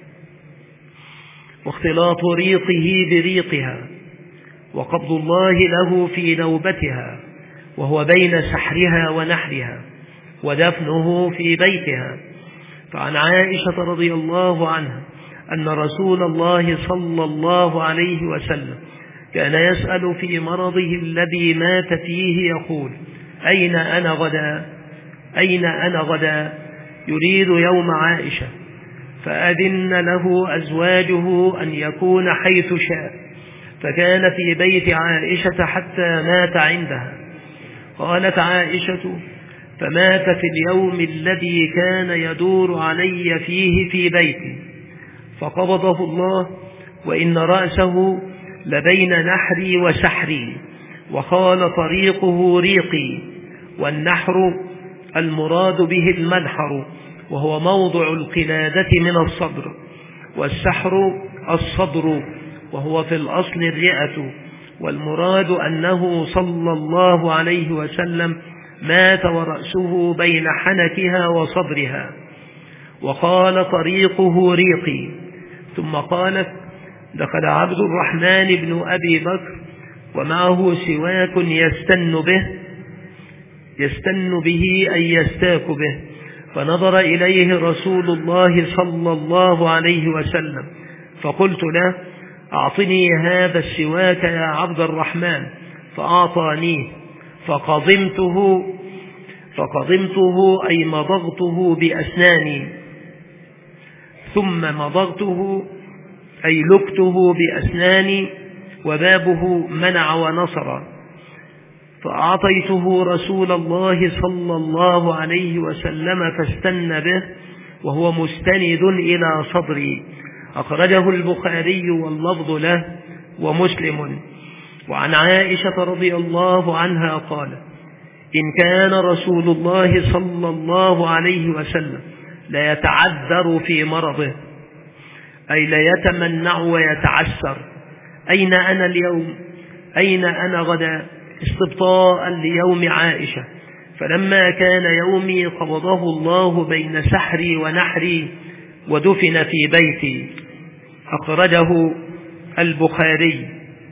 واختلاط ريقه بريقها، وقبض الله له في نوبتها وهو بين سحرها ونحرها، ودفنه في بيتها. فعن عائشة رضي الله عنها أن رسول الله صلى الله عليه وسلم كان يسأل في مرضه الذي مات فيه يقول: أين أنا غدا؟ أين أنا غدا؟ يريد يوم عائشة، فأذن له أزواجه أن يكون حيث شاء، فكان في بيت عائشة حتى مات عندها. قالت عائشة: فمات في اليوم الذي كان يدور علي فيه في بيتي، فقبضه الله، وإن رأسه لبين نحري وسحري، وقال: طريقه ريقي. والنحر المراد به المنحر، وهو موضع القلادة من الصدر، والسحر الصدر، وهو في الأصل الرئة. والمراد أنه صلى الله عليه وسلم مات ورأسه بين حنكها وصدرها. وقال: طريقه ريقي. ثم قالت: دخل عبد الرحمن بن أبي بكر ومعه سواك يستن به يستن به أي يستاك به، فنظر إليه رسول الله صلى الله عليه وسلم، فقلت له: أعطني هذا السواك يا عبد الرحمن، فأعطانيه، فقضمته فقضمته أي مضغته بأسناني، ثم مضغته أي لكته بأسناني، وبابه منع ونصر، فأعطيته رسول الله صلى الله عليه وسلم فاستن به وهو مستند إلى صدري. أخرجه البخاري واللفظ له ومسلم. وعن عائشة رضي الله عنها قال: إن كان رسول الله صلى الله عليه وسلم لا يتعذر في مرضه، أي لا يتمنع ويتعسر: أين أنا اليوم؟ أين أنا غدا؟ استبطاء ليوم عائشة. فلما كان يومي قبضه الله بين سحري ونحري ودفن في بيتي. أخرجه البخاري.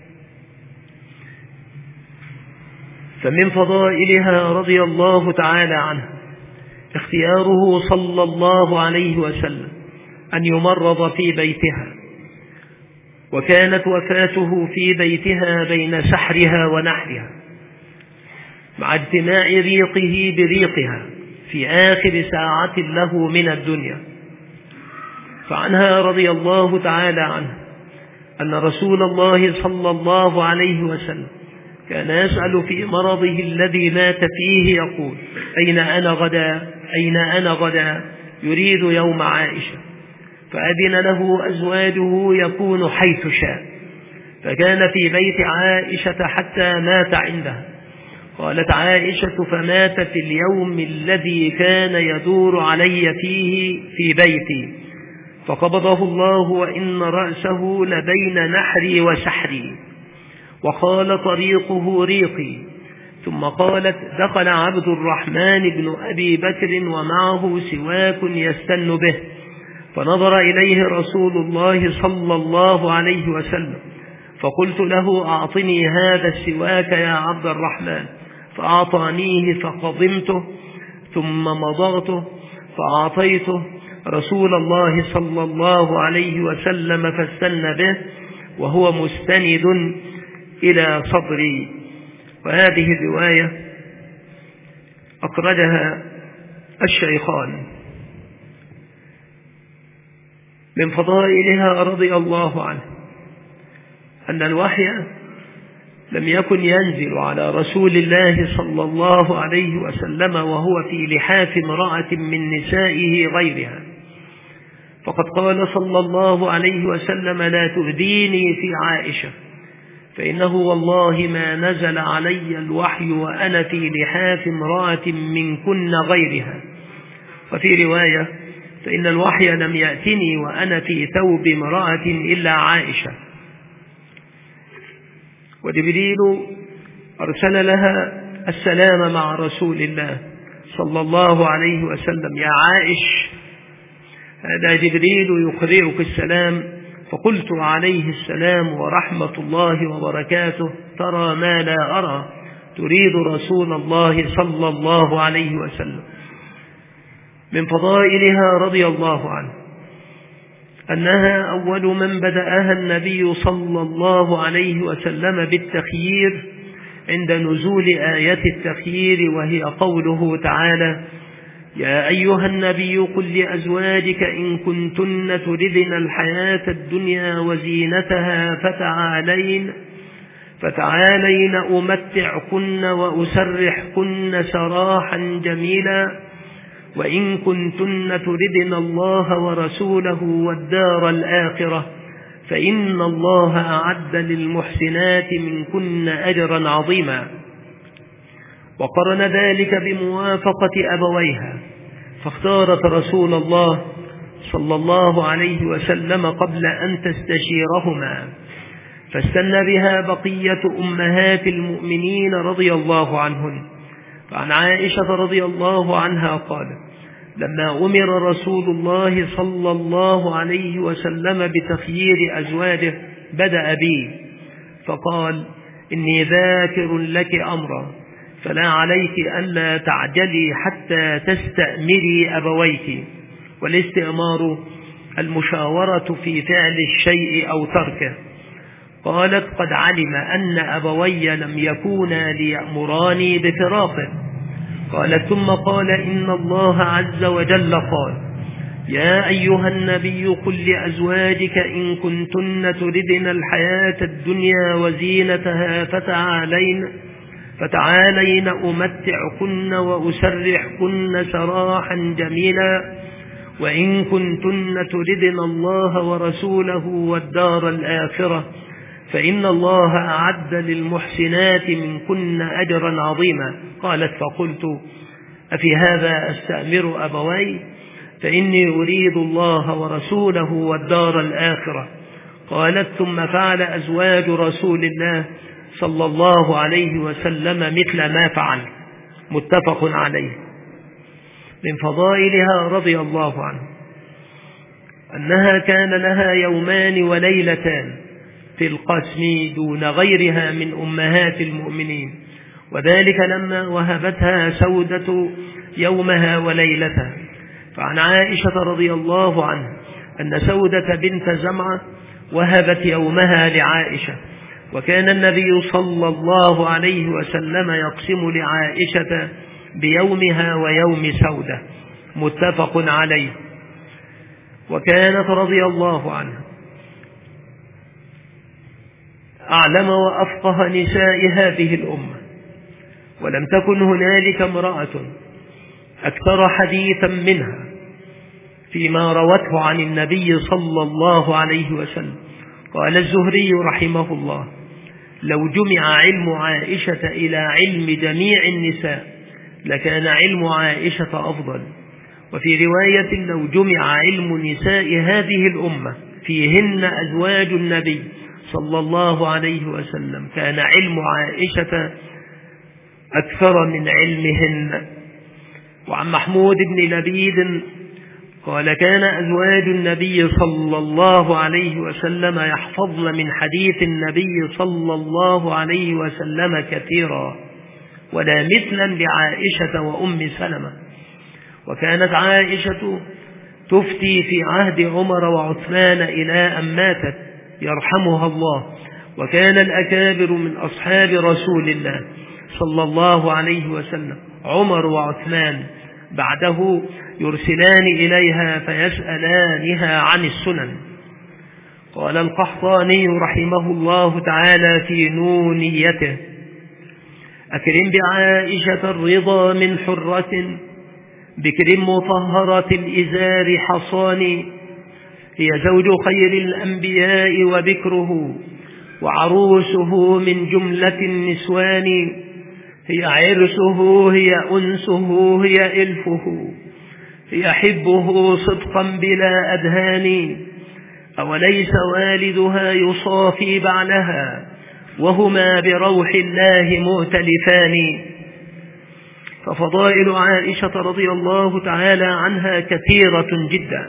فمن فضائلها رضي الله تعالى عنه اختياره صلى الله عليه وسلم أن يمرض في بيتها، وكانت وفاته في بيتها بين سحرها ونحرها، مع اجتماع ريقه بريقها في آخر ساعة له من الدنيا. فعنها رضي الله تعالى عنه أن رسول الله صلى الله عليه وسلم كان يسأل في مرضه الذي مات فيه يقول: أين أنا غدا؟ أين أنا غدا؟ يريد يوم عائشة، فأذن له أزواجه يكون حيث شاء، فكان في بيت عائشة حتى مات عندها. قالت عائشة: فمات في اليوم الذي كان يدور علي فيه في بيتي، فقبضه الله، وإن رأسه لبين نحري وسحري، وقال: طريقه ريقي. ثم قالت: دخل عبد الرحمن بن أبي بكر ومعه سواك يستن به، فنظر إليه رسول الله صلى الله عليه وسلم، فقلت له أعطني هذا السواك يا عبد الرحمن، فأعطانيه فقضمته ثم مضغته فأعطيته رسول الله صلى الله عليه وسلم فاستنى به وهو مستند إلى صدري. وهذه الرواية أخرجها الشيخان. من فضائلها رضي الله عنه أن الوحي لم يكن ينزل على رسول الله صلى الله عليه وسلم وهو في لحاف امرأة من نسائه غيرها، فقد قال صلى الله عليه وسلم: لا تؤذيني في عائشة فإنه والله ما نزل علي الوحي وأنا في لحاف امرأة منكن غيرها. وفي رواية: فإن الوحي لم يأتني وأنا في ثوب امرأة إلا عائشة. وجبريل أرسل لها السلام مع رسول الله صلى الله عليه وسلم: يا عائش، هذا جبريل يقرئك السلام. فقلت: عليه السلام ورحمة الله وبركاته، ترى ما لا أرى، تريد رسول الله صلى الله عليه وسلم. من فضائلها رضي الله عنه أنها أول من بدأها النبي صلى الله عليه وسلم بالتخيير عند نزول آية التخيير، وهي قوله تعالى: يا أيها النبي قل لأزواجك إن كنتن تردن الحياة الدنيا وزينتها فتعالين فتعالين أمتعكن وأسرحكن سراحا جميلا وإن كنتن تردن الله ورسوله والدار الآخرة فإن الله أعد للمحسنات منكن أجرا عظيما. وقرن ذلك بموافقة أبويها، فاختارت رسول الله صلى الله عليه وسلم قبل أن تستشيرهما، فاستنى بها بقية أمهات المؤمنين رضي الله عنهن. فعن عائشة رضي الله عنها قال: لما أمر رسول الله صلى الله عليه وسلم بتخيير أزواجه بدأ بي فقال: إني ذاكر لك أمرا، فلا عليك ألا تعجلي حتى تستأمري أبويك. والاستئمار المشاورة في فعل الشيء أو تركه. قالت: قد علم أن أبوي لم يكونا ليأمراني بفراقه. قالت: ثم قال: إن الله عز وجل قال: يا أيها النبي قل لأزواجك إن كنتن تردن الحياة الدنيا وزينتها فتعالين فتعالين أمتعكن وأسرحكن سراحا جميلا وإن كنتن تردن الله ورسوله والدار الآخرة فإن الله أعد للمحسنات منكن أجرا عظيما. قالت: فقلت: أفي هذا أستأمر أبوي؟ فإني أريد الله ورسوله والدار الآخرة. قالت: ثم فعل أزواج رسول الله صلى الله عليه وسلم مثل ما فعل. متفق عليه. من فضائلها رضي الله عنه أنها كان لها يومان وليلتان في القسم دون غيرها من أمهات المؤمنين، وذلك لما وهبتها سودة يومها وليلتها. فعن عائشة رضي الله عنها أن سودة بنت زمعة وهبت يومها لعائشة، وكان النبي صلى الله عليه وسلم يقسم لعائشة بيومها ويوم سودة. متفق عليه. وكانت رضي الله عنها أعلم وأفقه نساء هذه الأمة، ولم تكن هنالك امرأة أكثر حديثا منها فيما روته عن النبي صلى الله عليه وسلم. قال الزهري رحمه الله: لو جمع علم عائشة إلى علم جميع النساء لكان علم عائشة أفضل. وفي رواية: لو جمع علم نساء هذه الأمة فيهن أزواج النبي صلى الله عليه وسلم كان علم عائشة أكثر من علمهن. وعن محمود بن لبيد قال كان أزواج النبي صلى الله عليه وسلم يحفظن من حديث النبي صلى الله عليه وسلم كثيرا، ولا مثلا لعائشة وأم سلمة. وكانت عائشة تفتي في عهد عمر وعثمان إلى أن ماتت يرحمها الله. وكان الأكابر من أصحاب رسول الله صلى الله عليه وسلم عمر وعثمان بعده يرسلان إليها فيسألانها عن السنن. قال القحطاني رحمه الله تعالى في نونيته: أكرم بعائشة الرضا من حرة بكر مطهرة الإزار حصان، هي زوج خير الأنبياء وبكره وعروسه من جملة النسوان، هي عرسه هي أنسه هي إلفه، هي حبه صدقا بلا أدهان، أوليس والدها يصافي بعلها وهما بروح الله مؤتلفان. ففضائل عائشة رضي الله تعالى عنها كثيرة جدا،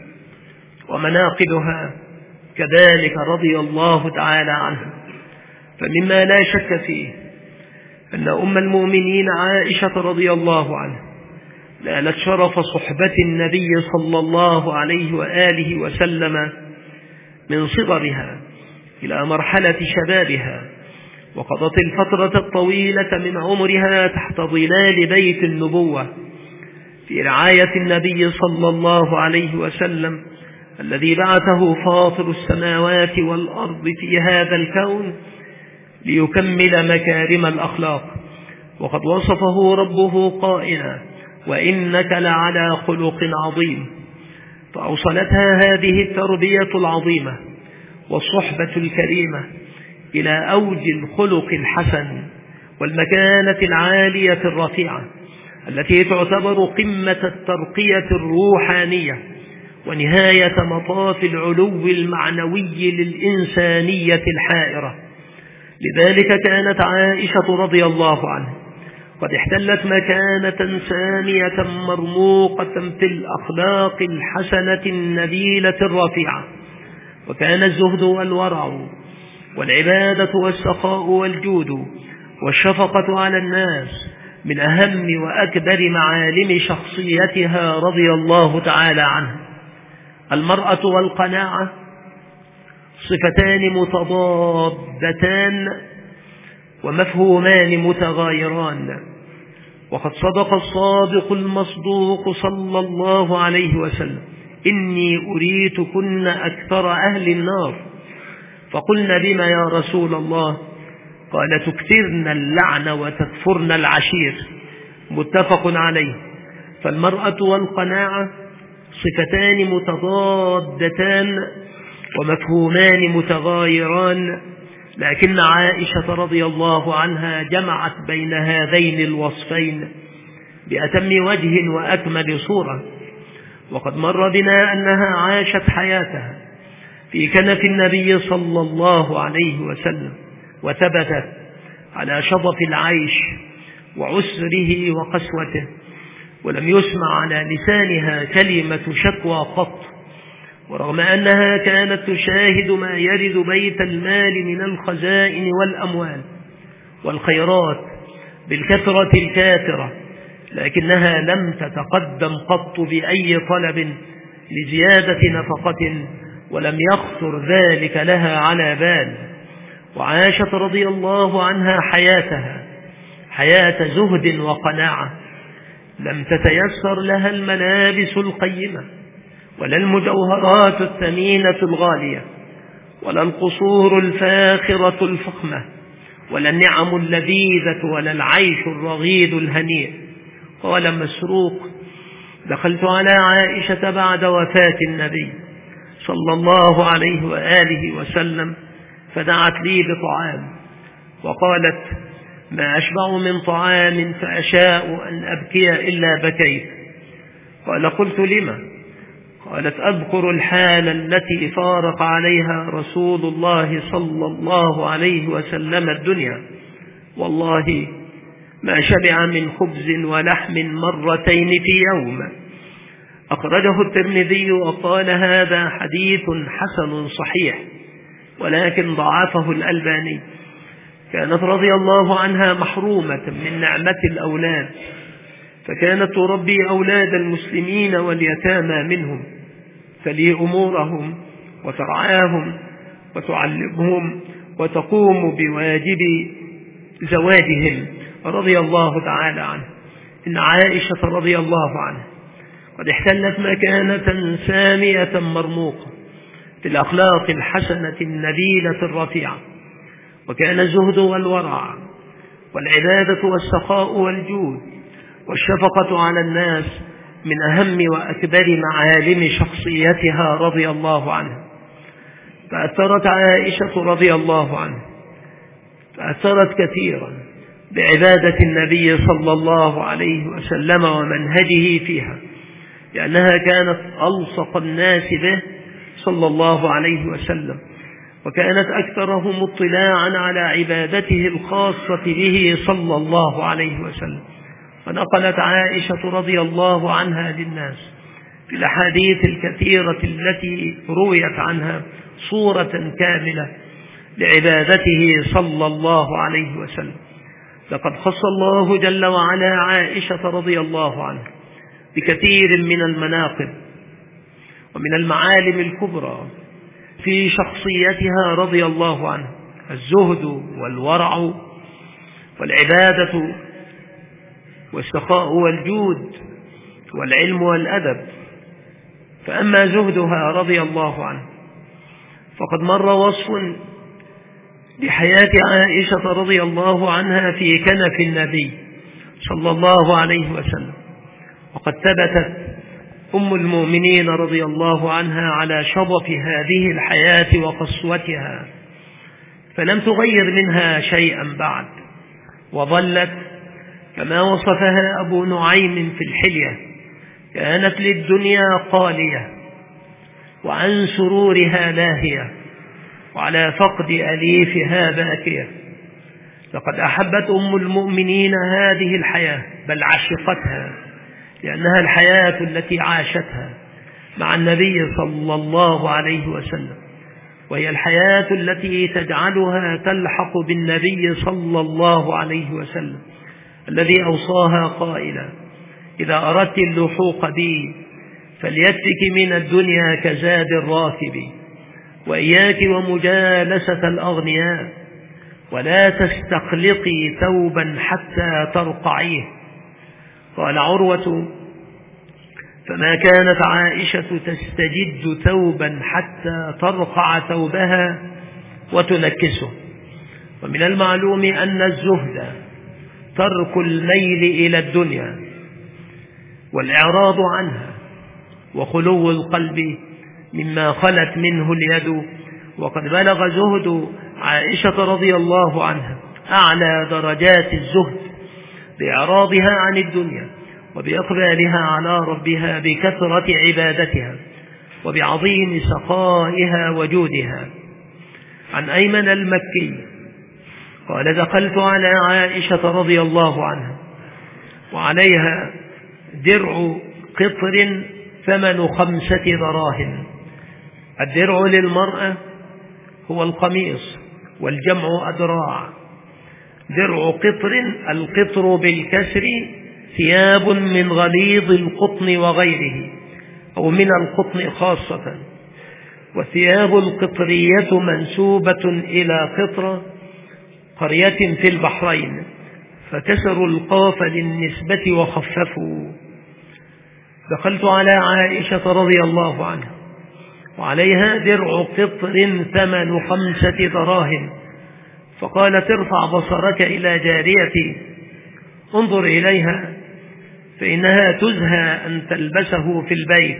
ومناقبها كذلك رضي الله تعالى عنها. فمما لا شك فيه أن أم المؤمنين عائشة رضي الله عنها نالت شرف صحبة النبي صلى الله عليه وآله وسلم من صغرها إلى مرحلة شبابها، وقضت الفترة الطويلة من عمرها تحت ظلال بيت النبوة في رعاية النبي صلى الله عليه وسلم الذي بعثه فاطر السماوات والأرض في هذا الكون ليكمل مكارم الأخلاق. وقد وصفه ربه قائلا: وإنك لعلى خلق عظيم. فأوصلتها هذه التربية العظيمة والصحبة الكريمة إلى أوج الخلق الحسن والمكانة العالية الرفيعة التي تعتبر قمة الترقية الروحانية ونهاية مطاف العلو المعنوي للإنسانية الحائرة. لذلك كانت عائشة رضي الله عنها قد احتلت مكانة سامية مرموقة في الأخلاق الحسنة النبيلة الرفيعة. وكان الزهد والورع والعبادة والسخاء والجود والشفقة على الناس من أهم وأكبر معالم شخصيتها رضي الله تعالى عنها. المرأة والقناعة صفتان متضادتان ومفهومان متغايران. وقد صدق الصادق المصدوق صلى الله عليه وسلم: إني أريتكن أكثر أهل النار. فقلنا: بما يا رسول الله؟ قال: تكثرن اللعن وتكفرن العشير. متفق عليه. فالمرأة والقناعة صفتان متضادتان ومفهومان متغايران، لكن عائشة رضي الله عنها جمعت بين هذين الوصفين بأتم وجه وأكمل صورة. وقد مر بنا أنها عاشت حياتها في كنف النبي صلى الله عليه وسلم، وثبتت على شظف العيش وعسره وقسوته، ولم يسمع على لسانها كلمة شكوى قط، ورغم أنها كانت تشاهد ما يرد بيت المال من الخزائن والأموال والخيرات بالكثرة الكاثرة، لكنها لم تتقدم قط بأي طلب لزيادة نفقة، ولم يخطر ذلك لها على بال. وعاشت رضي الله عنها حياتها حياة زهد وقناعة، لم تتيسر لها الملابس القيمة ولا المجوهرات الثمينة الغالية ولا القصور الفاخرة الفخمة ولا النعم اللذيذة ولا العيش الرغيد الهنيء. قال مسروق: دخلت على عائشة بعد وفاة النبي صلى الله عليه وآله وسلم فدعت لي بطعام، وقالت: ما أشبع من طعام فأشاء أن أبكي إلا بكيت. قال: قلت: لما؟ قالت: أذكر الحال التي فارق عليها رسول الله صلى الله عليه وسلم الدنيا، والله ما شبع من خبز ولحم مرتين في يوم، أخرجه الترمذي وقال هذا حديث حسن صحيح، ولكن ضعفه الألباني. كانت رضي الله عنها محرومة من نعمة الأولاد، فكانت تربي أولاد المسلمين واليتامى منهم، تلي أمورهم وترعاهم وتعلمهم وتقوم بواجب زواجهم رضي الله تعالى عنه. إن عائشة رضي الله عنها قد احتلت مكانة سامية مرموقة في الأخلاق الحسنة النبيلة الرفيعة، وكان الزهد والورع والعبادة والسخاء والجود والشفقة على الناس من أهم وأكبر معالم شخصيتها رضي الله عنها. فأثرت عائشة رضي الله عنها فأثرت كثيرا بعبادة النبي صلى الله عليه وسلم ومنهجه فيها، لأنها كانت ألصق الناس به صلى الله عليه وسلم، وكانت أكثرهم اطلاعا على عبادته الخاصة به صلى الله عليه وسلم. فنقلت عائشة رضي الله عنها للناس في الأحاديث الكثيرة التي رويت عنها صورة كاملة لعبادته صلى الله عليه وسلم. لقد خص الله جل وعلا عائشة رضي الله عنها بكثير من المناقب ومن المعالم الكبرى في شخصيتها رضي الله عنها: الزهد والورع والعبادة والسخاء والجود والعلم والأدب. فأما زهدها رضي الله عنها فقد مر وصف لحياة عائشة رضي الله عنها في كنف النبي صلى الله عليه وسلم، وقد ثبتت أم المؤمنين رضي الله عنها على شظف هذه الحياة وقسوتها، فلم تغير منها شيئا بعد، وظلت كما وصفها أبو نعيم في الحلية: كانت للدنيا قالية وعن سرورها لاهية وعلى فقد أليفها باكية. لقد أحبت أم المؤمنين هذه الحياة، بل عشقتها، لأنها الحياة التي عاشتها مع النبي صلى الله عليه وسلم، وهي الحياة التي تجعلها تلحق بالنبي صلى الله عليه وسلم، الذي أوصاها قائلا: إذا أردت اللحوق بي فليكفك من الدنيا كزاد الراكب، وإياك ومجالسة الأغنياء، ولا تستخلقي ثوبا حتى ترقعيه. قال عروة: فما كانت عائشة تستجد ثوبا حتى ترقع ثوبها وتنكسه. ومن المعلوم أن الزهد ترك الميل إلى الدنيا والإعراض عنها وخلو القلب مما خلت منه اليد. وقد بلغ زهد عائشة رضي الله عنها أعلى درجات الزهد بإعراضها عن الدنيا وبإقبالها على ربها بكثرة عبادتها وبعظيم سخائها وجودها. عن أيمن المكي قال: دخلت على عائشة رضي الله عنها وعليها درع قطر ثمن خمسة دراهم. الدرع للمرأة هو القميص، والجمع أدراع. درع قطر، القطر بالكسر ثياب من غليظ القطن وغيره، أو من القطن خاصة. والثياب القطرية منسوبة إلى قطرة قرية في البحرين، فكسروا القاف للنسبة وخففوا. دخلت على عائشة رضي الله عنها وعليها درع قطر ثمن خمسة دراهم، فقالت: ارفع بصرك إلى جاريتي انظر إليها فإنها تزهى أن تلبسه في البيت.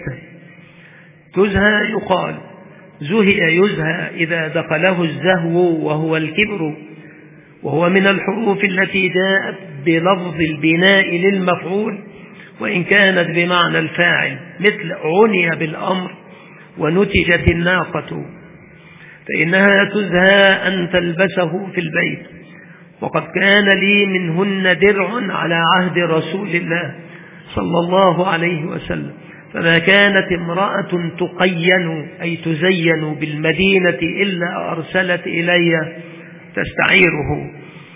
تزهى يقال زهي يزهى إذا دخله الزهو وهو الكبر، وهو من الحروف التي جاءت بلفظ البناء للمفعول وإن كانت بمعنى الفاعل، مثل عني بالأمر ونتجت الناقة، فإنها تزهى أن تلبسه في البيت. وقد كان لي منهن درع على عهد رسول الله صلى الله عليه وسلم، فما كانت امرأة تقين أي تزين بالمدينة إلا أرسلت إلي تستعيره.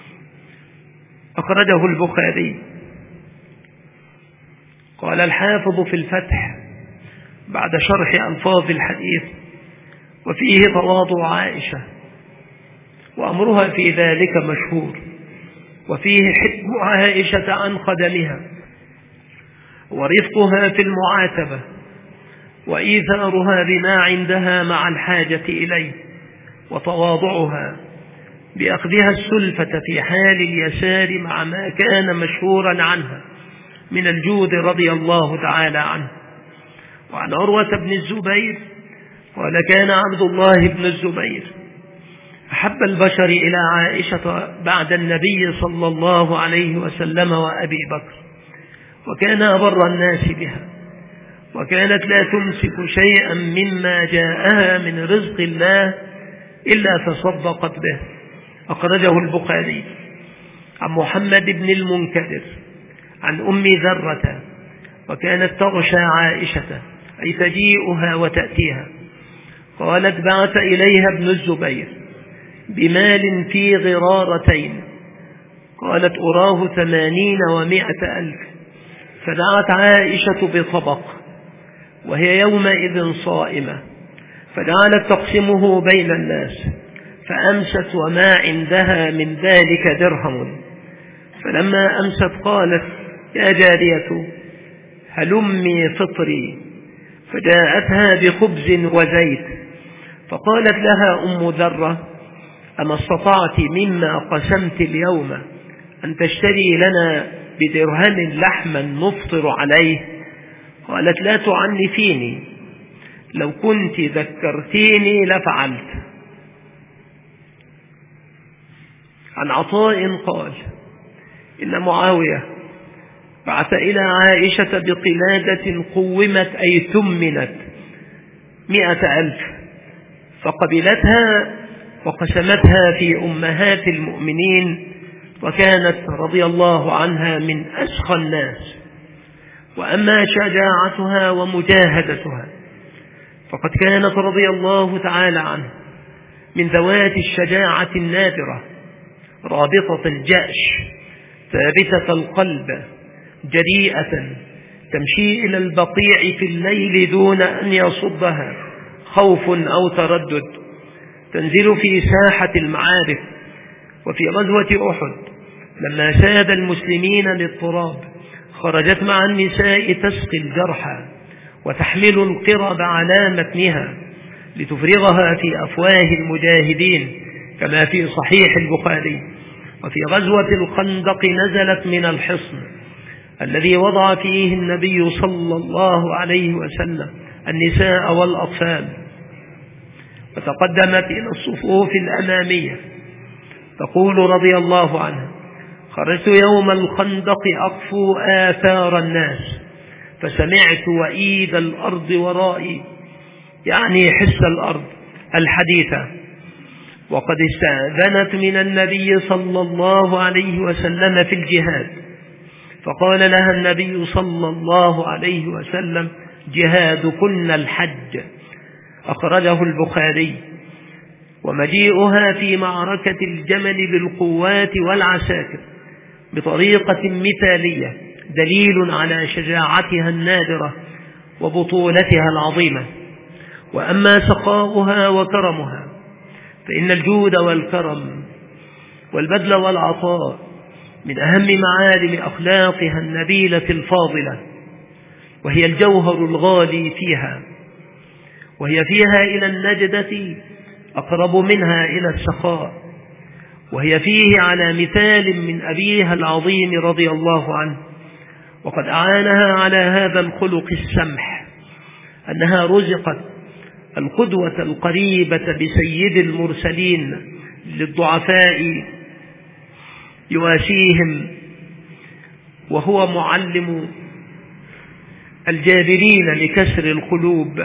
أخرجه البخاري. قال الحافظ في الفتح بعد شرح ألفاظ الحديث: وفيه تواضع عائشة وأمرها في ذلك مشهور، وفيه حكم عائشة عن خدمها ورفقها في المعاتبة وإيثارها بما عندها مع الحاجة إليه، وتواضعها بأخذها السلفة في حال اليسار مع ما كان مشهورا عنها من الجود رضي الله تعالى عنه. وعن عروة بن الزبير قال: كان عبد الله بن الزبير أحب البشر إلى عائشة بعد النبي صلى الله عليه وسلم وأبي بكر، وكان أبر الناس بها، وكانت لا تمسك شيئا مما جاءها من رزق الله إلا تصدقت به. أخرجه البخاري. عن محمد بن المنكدر عن أم ذرة: وكانت تغشى عائشة أي تجيئها وتأتيها. قالت: بعث إليها ابن الزبير بمال في غرارتين، قالت: أراه ثمانين ومائة ألف، فدعت عائشة بطبق وهي يومئذ صائمة، فجعلت تقسمه بين الناس، فأمست وما عندها من ذلك درهم. فلما أمست قالت: يا جارية هلمي فطري، فجاءتها بخبز وزيت، فقالت لها أم ذرة: أما استطعت مما قسمت اليوم أن تشتري لنا بدرهم لحما نفطر عليه؟ قالت: لا تعنفيني، لو كنت ذكرتيني لفعلت. عن عطاء قال: إن معاوية بعث إلى عائشة بقلادة قومت أي ثمنت مئة ألف، فقبلتها وقسمتها في أمهات المؤمنين، وكانت رضي الله عنها من أسخى الناس. وأما شجاعتها ومجاهدتها فقد كانت رضي الله تعالى عنها من ذوات الشجاعة النادرة، رابطة الجأش، ثابتة القلب، جريئة، تمشي إلى البقيع في الليل دون أن يصدها خوف أو تردد، تنزل في ساحة المعارك. وفي غزوة أحد لما ساد المسلمين للتراب خرجت مع النساء تسقي الجرحى وتحمل القرب على متنها لتفرغها في أفواه المجاهدين كما في صحيح البخاري. وفي غزوة الخندق نزلت من الحصن الذي وضع فيه النبي صلى الله عليه وسلم النساء والأطفال، فتقدمت إلى الصفوف الأمامية تقول رضي الله عنها: خرجت يوم الخندق أقفو آثار الناس، فسمعت وإيد الأرض ورائي، يعني حس الأرض الحديثة، وقد استأذنت من النبي صلى الله عليه وسلم في الجهاد، فقال لها النبي صلى الله عليه وسلم: جهادكن الحج. أخرجه البخاري. ومجيئها في معركة الجمل بالقوات والعساكر بطريقة مثالية دليل على شجاعتها النادرة وبطولتها العظيمة. وأما سخاؤها وكرمها فإن الجود والكرم والبذل والعطاء من أهم معالم أخلاقها النبيلة الفاضلة، وهي الجوهر الغالي فيها، وهي فيها إلى النجدة أقرب منها إلى السخاء، وهي فيه على مثال من أبيها العظيم رضي الله عنه. وقد أعانها على هذا الخلق السمح أنها رزقت القدوة القريبة بسيد المرسلين للضعفاء يواسيهم، وهو معلم الجابرين لكسر القلوب.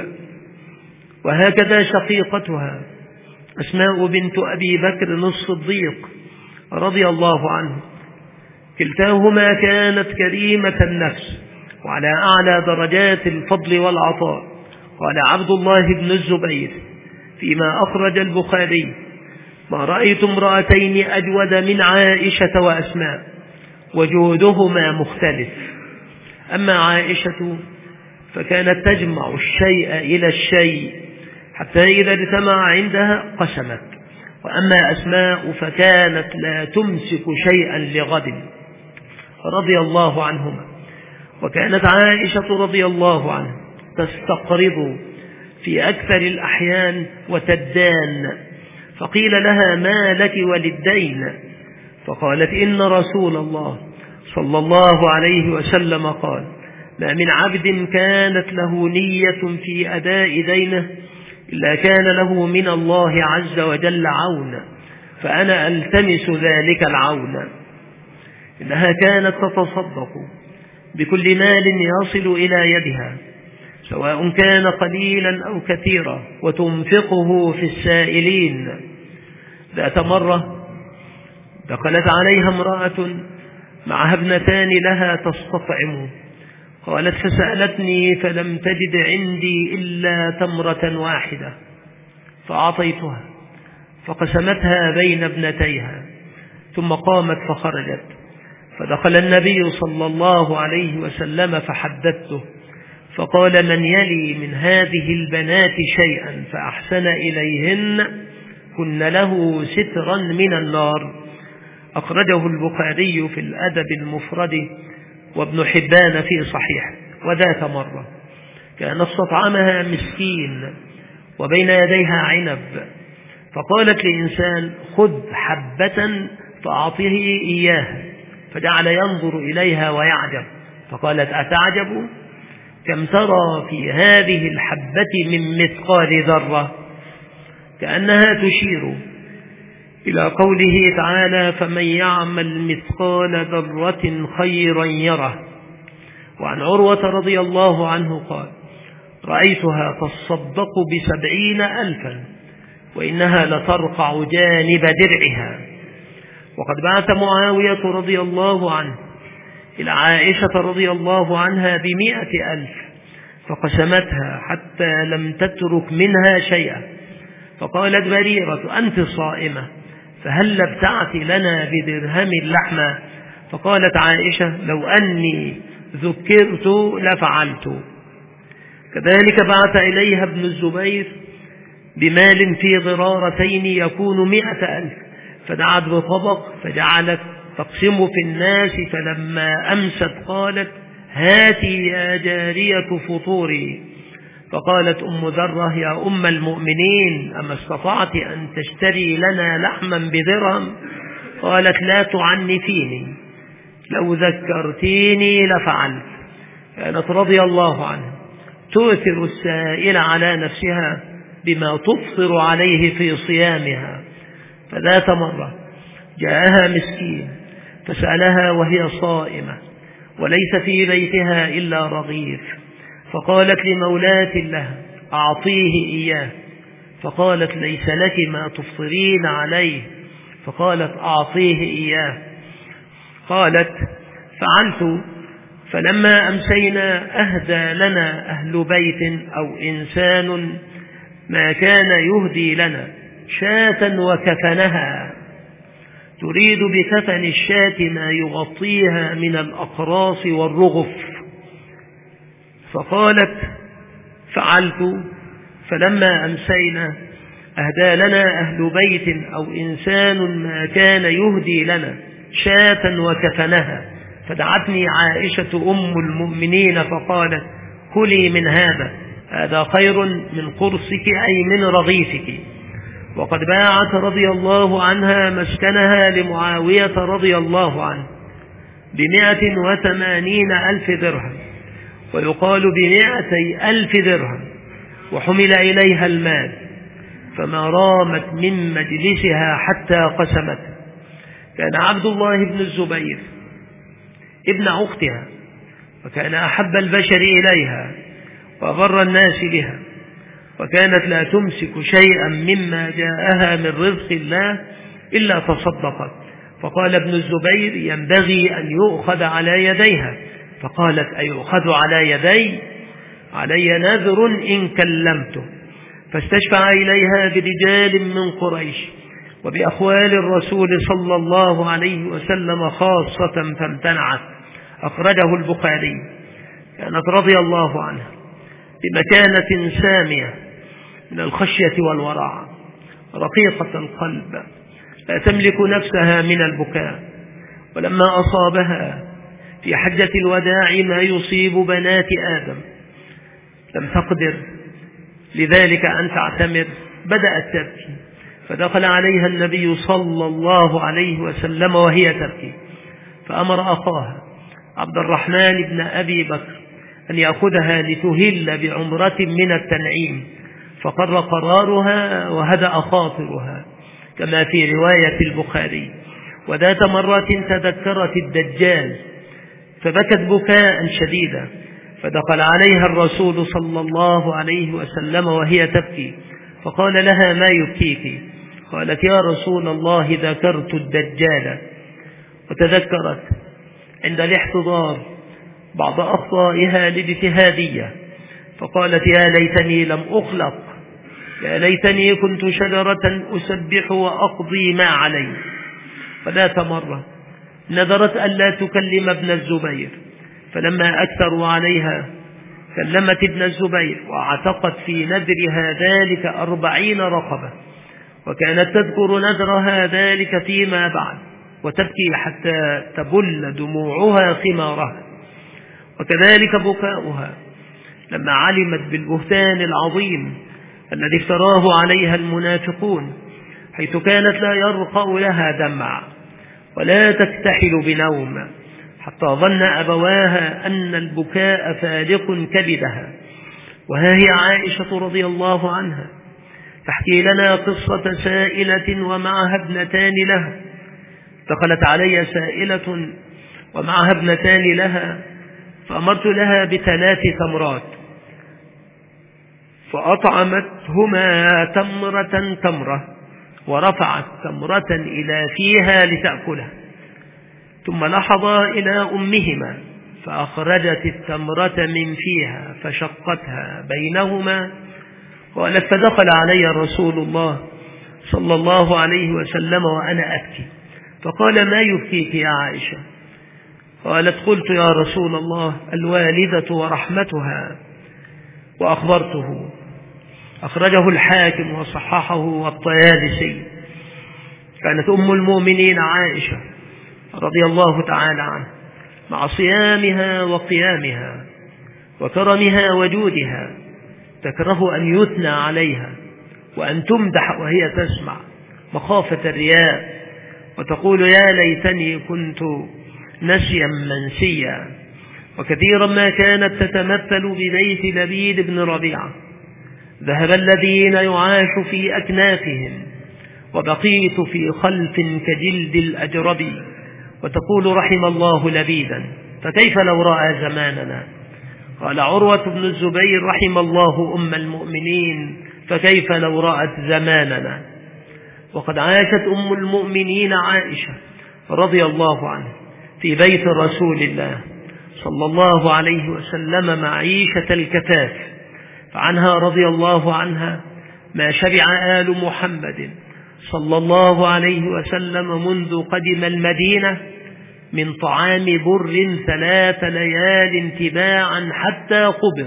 وهكذا شقيقتها أسماء بنت أبي بكر الصديق رضي الله عنه، كلتاهما كانت كريمة النفس وعلى أعلى درجات الفضل والعطاء. قال عبد الله بن الزبير فيما أخرج البخاري: ما رأيت امرأتين أجود من عائشة وأسماء، وجودهما مختلف. أما عائشة فكانت تجمع الشيء إلى الشيء حتى إذا اجتمع عندها قسمت، وأما أسماء فكانت لا تمسك شيئا لغد، رضي الله عنهما. وكانت عائشة رضي الله عنها تستقرض في أكثر الأحيان وتدان، فقيل لها: ما لك وللدين؟ فقالت: إن رسول الله صلى الله عليه وسلم قال: ما من عبد كانت له نية في أداء دينه إلا كان له من الله عز وجل عون، فأنا ألتمس ذلك العون. إنها كانت تتصدق بكل مال يصل إلى يدها، سواء كان قليلا أو كثيرا، وتنفقه في السائلين. ذات مرة دخلت عليها امرأة معها ابنتان لها تستطعم، قالت: فسألتني فلم تجد عندي إلا تمرة واحدة فأعطيتها، فقسمتها بين ابنتيها، ثم قامت فخرجت. فدخل النبي صلى الله عليه وسلم فحدثته، فقال: من يلي من هذه البنات شيئا فأحسن إليهن كن له سترا من النار. أخرجه البخاري في الأدب المفرد، وابن حبان في صحيح. وذات مرة كان استطعمها مسكين وبين يديها عنب، فقالت لإنسان: خذ حبة فأعطيه إياها، فجعل ينظر إليها ويعجب، فقالت: أتعجب؟ كم ترى في هذه الحبة من مثقال ذرة؟ كأنها تشير إلى قوله تعالى: فمن يعمل مثقال ذرة خيرا يره. وعن عروة رضي الله عنه قال: رأيتها تصدق بسبعين ألفا وإنها لترقع جانب درعها. وقد بعث معاوية رضي الله عنه إلى عائشة رضي الله عنها بمئة ألف، فقسمتها حتى لم تترك منها شيئا، فقالت بريرة: أنت صائمة، فهل ابتعت لنا بدرهم اللحمة؟ فقالت عائشة: لو أني ذكرت لفعلت. كذلك بعث إليها ابن الزبير بمال في ضرارتين يكون مئة ألف، فدعت بطبق فجعلت تقسم في الناس، فلما أمست قالت: هاتي يا جارية فطوري. فقالت أم ذرة: يا أم المؤمنين، أما استطعت أن تشتري لنا لحما بدرهم؟ قالت: لا تعنفيني، لو ذكرتيني لفعلت. كانت رضي الله عنها تؤثر السائل على نفسها بما تفطر عليه في صيامها. فذات مرة جاءها مسكين فسألها وهي صائمة وليس في بيتها إلا رغيف، فقالت لمولاة لها: أعطيه إياه. فقالت: ليس لك ما تفطرين عليه. فقالت: أعطيه إياه. قالت: فعلت، فلما أمسينا أهدى لنا أهل بيت أو إنسان ما كان يهدي لنا شاة وكفنها، تريد بكفن الشاة ما يغطيها من الأقراص والرغف. فقالت: فعلت، فلما أمسينا أهدى لنا أهل بيت أو إنسان ما كان يهدي لنا شاة وكفنها، فدعتني عائشة أم المؤمنين فقالت: كلي من هذا، هذا خير من قرصك أي من رغيفك. وقد باعت رضي الله عنها مسكنها لمعاوية رضي الله عنه بمائة وثمانين ألف درهم، ويقال بمائتي ألف درهم، وحمل إليها المال، فما رامت من مجلسها حتى قسمته. كان عبد الله بن الزبير ابن أختها، وكان أحب البشر إليها وأبر الناس بها، وكانت لا تمسك شيئا مما جاءها من رزق الله إلا تصدقت. فقال ابن الزبير: ينبغي أن يؤخذ على يديها، فقالت أيؤخذ على يدي؟ علي نذر إن كلمته. فاستشفع إليها برجال من قريش وبأخوال الرسول صلى الله عليه وسلم خاصة فامتنعت. أخرجه البخاري. كانت رضي الله عنها بمكانة سامية من الخشية والورع، رقيقة القلب، لا تملك نفسها من البكاء. ولما أصابها في حجة الوداع ما يصيب بنات آدم لم تقدر لذلك أن تعتمر، بدأت تبكي، فدخل عليها النبي صلى الله عليه وسلم وهي تبكي، فأمر أخاها عبد الرحمن بن أبي بكر أن يأخذها لتهل بعمرة من التنعيم، فقر قرارها وهدأ خاطرها كما في رواية البخاري. وذات مرة تذكرت الدجال فبكت بكاء شديدا، فدخل عليها الرسول صلى الله عليه وسلم وهي تبكي، فقال لها ما يبكيك؟ قالت يا رسول الله ذكرت الدجال. وتذكرت عند الاحتضار بعض أخطائها الاجتهادية، فقالت يا ليتني لم أخلق، يا ليتني كنت شجرة أسبح وأقضي ما علي. فذات مرة نذرت ألا تكلم ابن الزبير، فلما أكثروا عليها كلمت ابن الزبير واعتقت في نذرها ذلك أربعين رقبة، وكانت تذكر نذرها ذلك فيما بعد وتبكي حتى تبل دموعها خمارها. وكذلك بكاؤها لما علمت بالبهتان العظيم الذي افتراه عليها المنافقون، حيث كانت لا يرقى لها دمع ولا تكتحل بنوم، حتى ظن أبواها أن البكاء فالق كبدها. وها هي عائشة رضي الله عنها تحكي لنا قصة سائلة ومعها ابنتان لها. دخلت علي سائلة ومعها ابنتان لها، فأمرت لها بثلاث تمرات، فأطعمتهما تمرة تمرة، ورفعت تمرة إلى فيها لتأكلها، ثم لحظا إلى أمهما فأخرجت التمرة من فيها فشقتها بينهما. قالت فدخل علي رسول الله صلى الله عليه وسلم وأنا أبكي، فقال ما يبكيك يا عائشة؟ قالت قلت يا رسول الله الوالدة ورحمتها، وأخبرته. أخرجه الحاكم وصححه والطيالسي. كانت أم المؤمنين عائشة رضي الله تعالى عنها مع صيامها وقيامها وكرمها وجودها تكره أن يثنى عليها وأن تمدح وهي تسمع مخافة الرياء، وتقول يا ليتني كنت نسيا منسيا. وكثيرا ما كانت تتمثل ببيت لبيد بن ربيعة، ذهب الذين يعاش في أكنافهم وبقيت في خلف كجلد الأجرب، وتقول رحم الله لبيدا فكيف لو رأى زماننا. قال عروة بن الزبير رحم الله أم المؤمنين فكيف لو رأت زماننا. وقد عاشت أم المؤمنين عائشة رضي الله عنها في بيت رسول الله صلى الله عليه وسلم معيشة الكفاف، فعنها رضي الله عنها ما شبع آل محمد صلى الله عليه وسلم منذ قدم المدينة من طعام بر ثلاث ليال تباعا حتى قبض،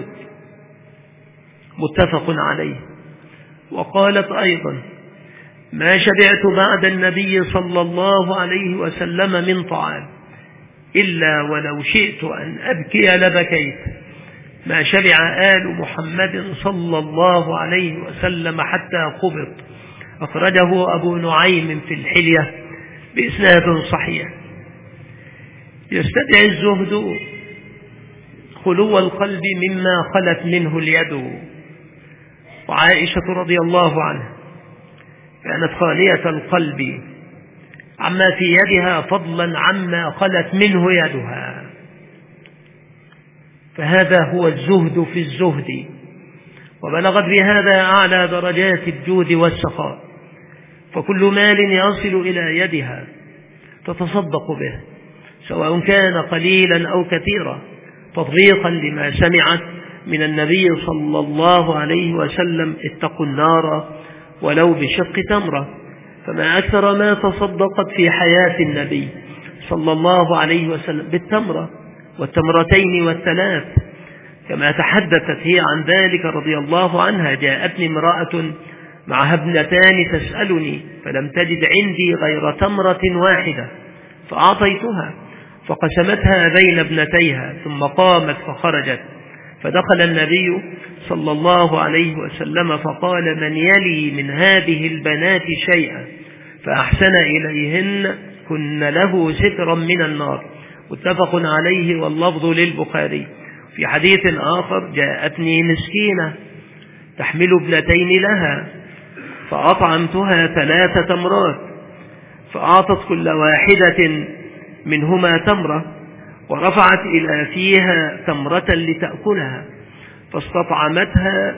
متفق عليه. وقالت أيضا ما شبعت بعد النبي صلى الله عليه وسلم من طعام إلا ولو شئت أن أبكي لبكيت، ما شبع آل محمد صلى الله عليه وسلم حتى قبض. أخرجه أبو نعيم في الحلية بإسناد صحيح. يستدعي الزهد خلو القلب مما خلت منه اليد. وعائشة رضي الله عنها كانت خالية القلب عما في يدها فضلا عما خلت منه يدها، فهذا هو الزهد في الزهد. وبلغت بهذا أعلى درجات الجود والسخاء، فكل مال يصل إلى يدها تتصدق به سواء كان قليلا أو كثيرا، تطبيقا لما سمعت من النبي صلى الله عليه وسلم: اتقوا النار ولو بشق تمرة. فما أكثر ما تصدقت في حياة النبي صلى الله عليه وسلم بالتمرة والتمرتين والثلاث، كما تحدثت هي عن ذلك رضي الله عنها: جاءتني امرأة معها ابنتان تسألني فلم تجد عندي غير تمرة واحدة فأعطيتها، فقسمتها بين ابنتيها ثم قامت فخرجت، فدخل النبي صلى الله عليه وسلم فقال: من يلي من هذه البنات شيئا فأحسن إليهن كن له سترا من النار. متفق عليه واللفظ للبخاري. في حديث آخر: جاءتني مسكينة تحمل ابنتين لها فأطعمتها ثلاث تمرات، فأعطت كل واحدة منهما تمرة ورفعت إلى فيها تمرة لتأكلها، فاستطعمتها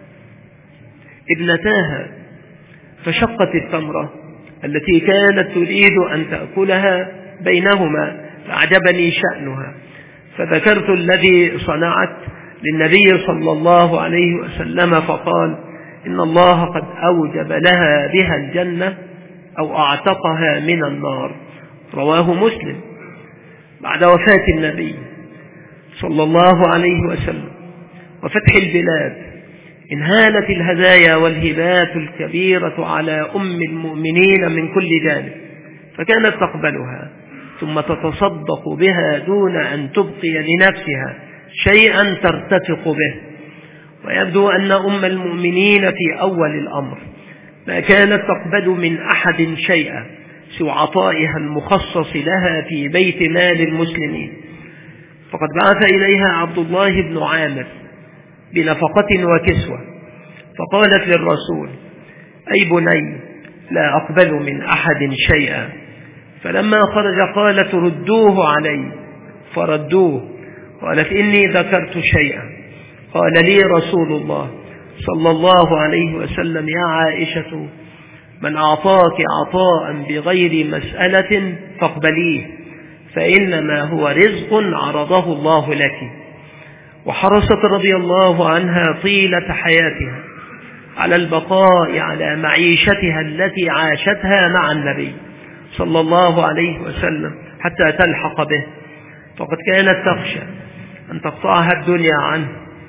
ابنتاها فشقت التمرة التي كانت تريد أن تأكلها بينهما، فأعجبني شأنها، فذكرت الذي صنعت للنبي صلى الله عليه وسلم، فقال: إن الله قد أوجب لها بها الجنة أو أعتقها من النار. رواه مسلم. بعد وفاة النبي صلى الله عليه وسلم وفتح البلاد انهالت الهدايا والهبات الكبيرة على أم المؤمنين من كل جانب، فكانت تقبلها ثم تتصدق بها دون أن تبقي لنفسها شيئا ترتفق به. ويبدو أن أم المؤمنين في أول الأمر ما كانت تقبل من أحد شيئا سوى عطائها المخصص لها في بيت مال المسلمين، فقد بعث إليها عبد الله بن عامر بنفقة وكسوة، فقالت للرسول: أي بني لا أقبل من أحد شيئا. فلما خرج قالت: ردوه علي، فردوه. قالت: إني ذكرت شيئا. قال لي رسول الله صلى الله عليه وسلم: يا عائشة، من أعطاك عطاء بغير مسألة فاقبليه، فإنما هو رزق عرضه الله لك. وحرصت رضي الله عنها طيلة حياتها على البقاء على معيشتها التي عاشتها مع النبي صلى الله عليه وسلم حتى تلحق به، فقد كانت تخشى أن تقطعها الدنيا عنه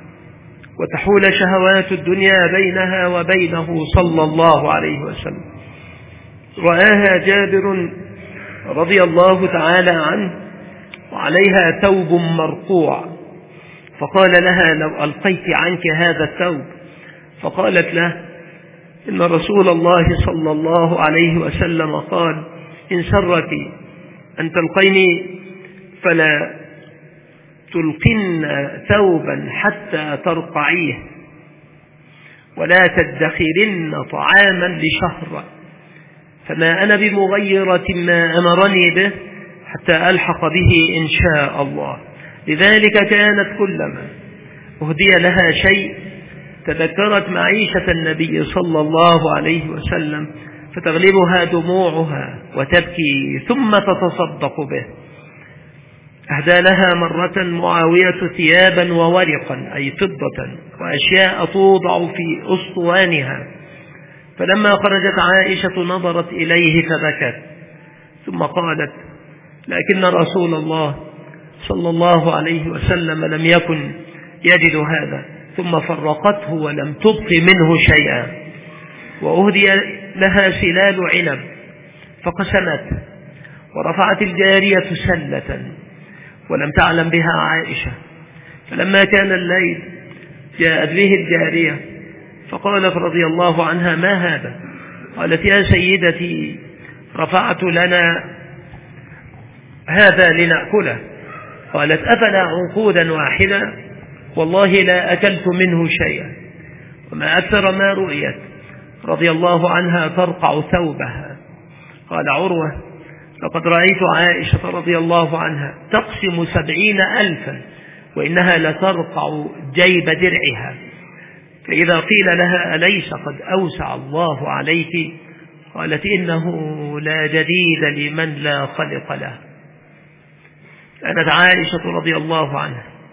وتحول شهوات الدنيا بينها وبينه صلى الله عليه وسلم. رآها جابر رضي الله تعالى عنه وعليها ثوب مرقوع، فقال لها: لو ألقيت عنك هذا الثوب. فقالت له: إن رسول الله صلى الله عليه وسلم قال: إن سرك أن تلقيني فلا تلقن ثوبا حتى ترقعيه، ولا تدخرن طعاما لشهر، فما أنا بمغيرة ما أمرني به حتى ألحق به إن شاء الله. لذلك كانت كلما أهدي لها شيء تذكرت معيشة النبي صلى الله عليه وسلم فتغلبها دموعها وتبكي ثم تتصدق به. أهدى لها مرة معاوية ثيابا وورقا أي فضة وأشياء توضع في أسطوانها، فلما خرجت عائشة نظرت إليه فبكت، ثم قالت: لكن رسول الله صلى الله عليه وسلم لم يكن يجد هذا، ثم فرقته ولم تبق منه شيئا. وأهدي لها سلال عنب فقسمته، ورفعت الجارية سلة ولم تعلم بها عائشة، فلما كان الليل جاءت به الجارية فقالت رضي الله عنها: ما هذا؟ قالت: يا سيدتي، رفعت لنا هذا لنأكله. قالت: أفلا عنقودا واحدا؟ والله لا أكلت منه شيئا. وما أكثر ما رؤيت رضي الله عنها ترقع ثوبها. قال عروة: لقد رأيت عائشة رضي الله عنها تقسم سبعين ألفا وإنها لترقع جيب درعها، فإذا قيل لها: أليس قد أوسع الله عليك؟ قالت: إنه لا جديد لمن لا خلق له. كانت عائشة رضي الله عنها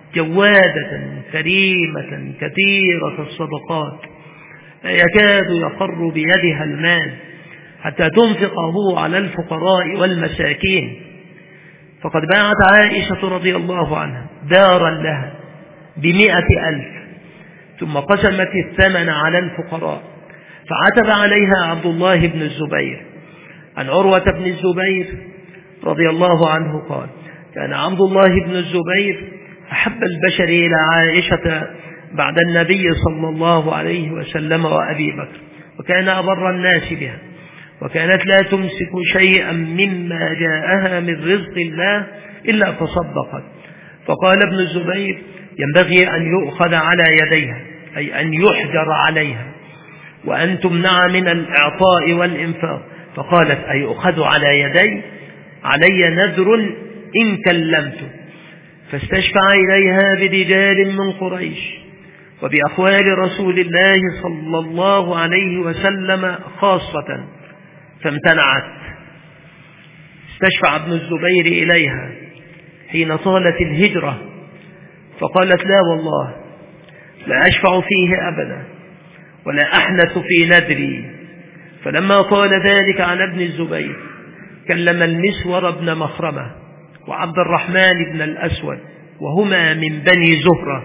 جوادة كريمة كثيرة الصدقات، لا يكاد يقر بيدها المال حتى تنفقه على الفقراء والمساكين. فقد باعت عائشة رضي الله عنها دارا لها بمئة ألف، ثم قسمت الثمن على الفقراء. فعتب عليها عبد الله بن الزبير عن عروة بن الزبير رضي الله عنه قال: كان عبد الله بن الزبير أحب البشر إلى عائشة بعد النبي صلى الله عليه وسلم وأبي بكر، وكان أبر الناس بها، وكانت لا تمسك شيئا مما جاءها من رزق الله إلا تصدقت. فقال ابن الزبير: ينبغي أن يؤخذ على يديها، أي أن يحجر عليها، وأن تمنع من الإعطاء والإنفاق. فقالت: أي أخذ على يدي؟ علي نذر إن كلمت. فاستشفع إليها برجال من قريش وبأخوال رسول الله صلى الله عليه وسلم خاصة، فامتنعت. استشفع ابن الزبير إليها حين طالت الهجرة، فقالت: لا والله لا أشفع فيه أبدا ولا أحنث في ندري. فلما طال ذلك عن ابن الزبير كلم المسور بن مخرمة وعبد الرحمن بن الأسود، وهما من بني زهرة،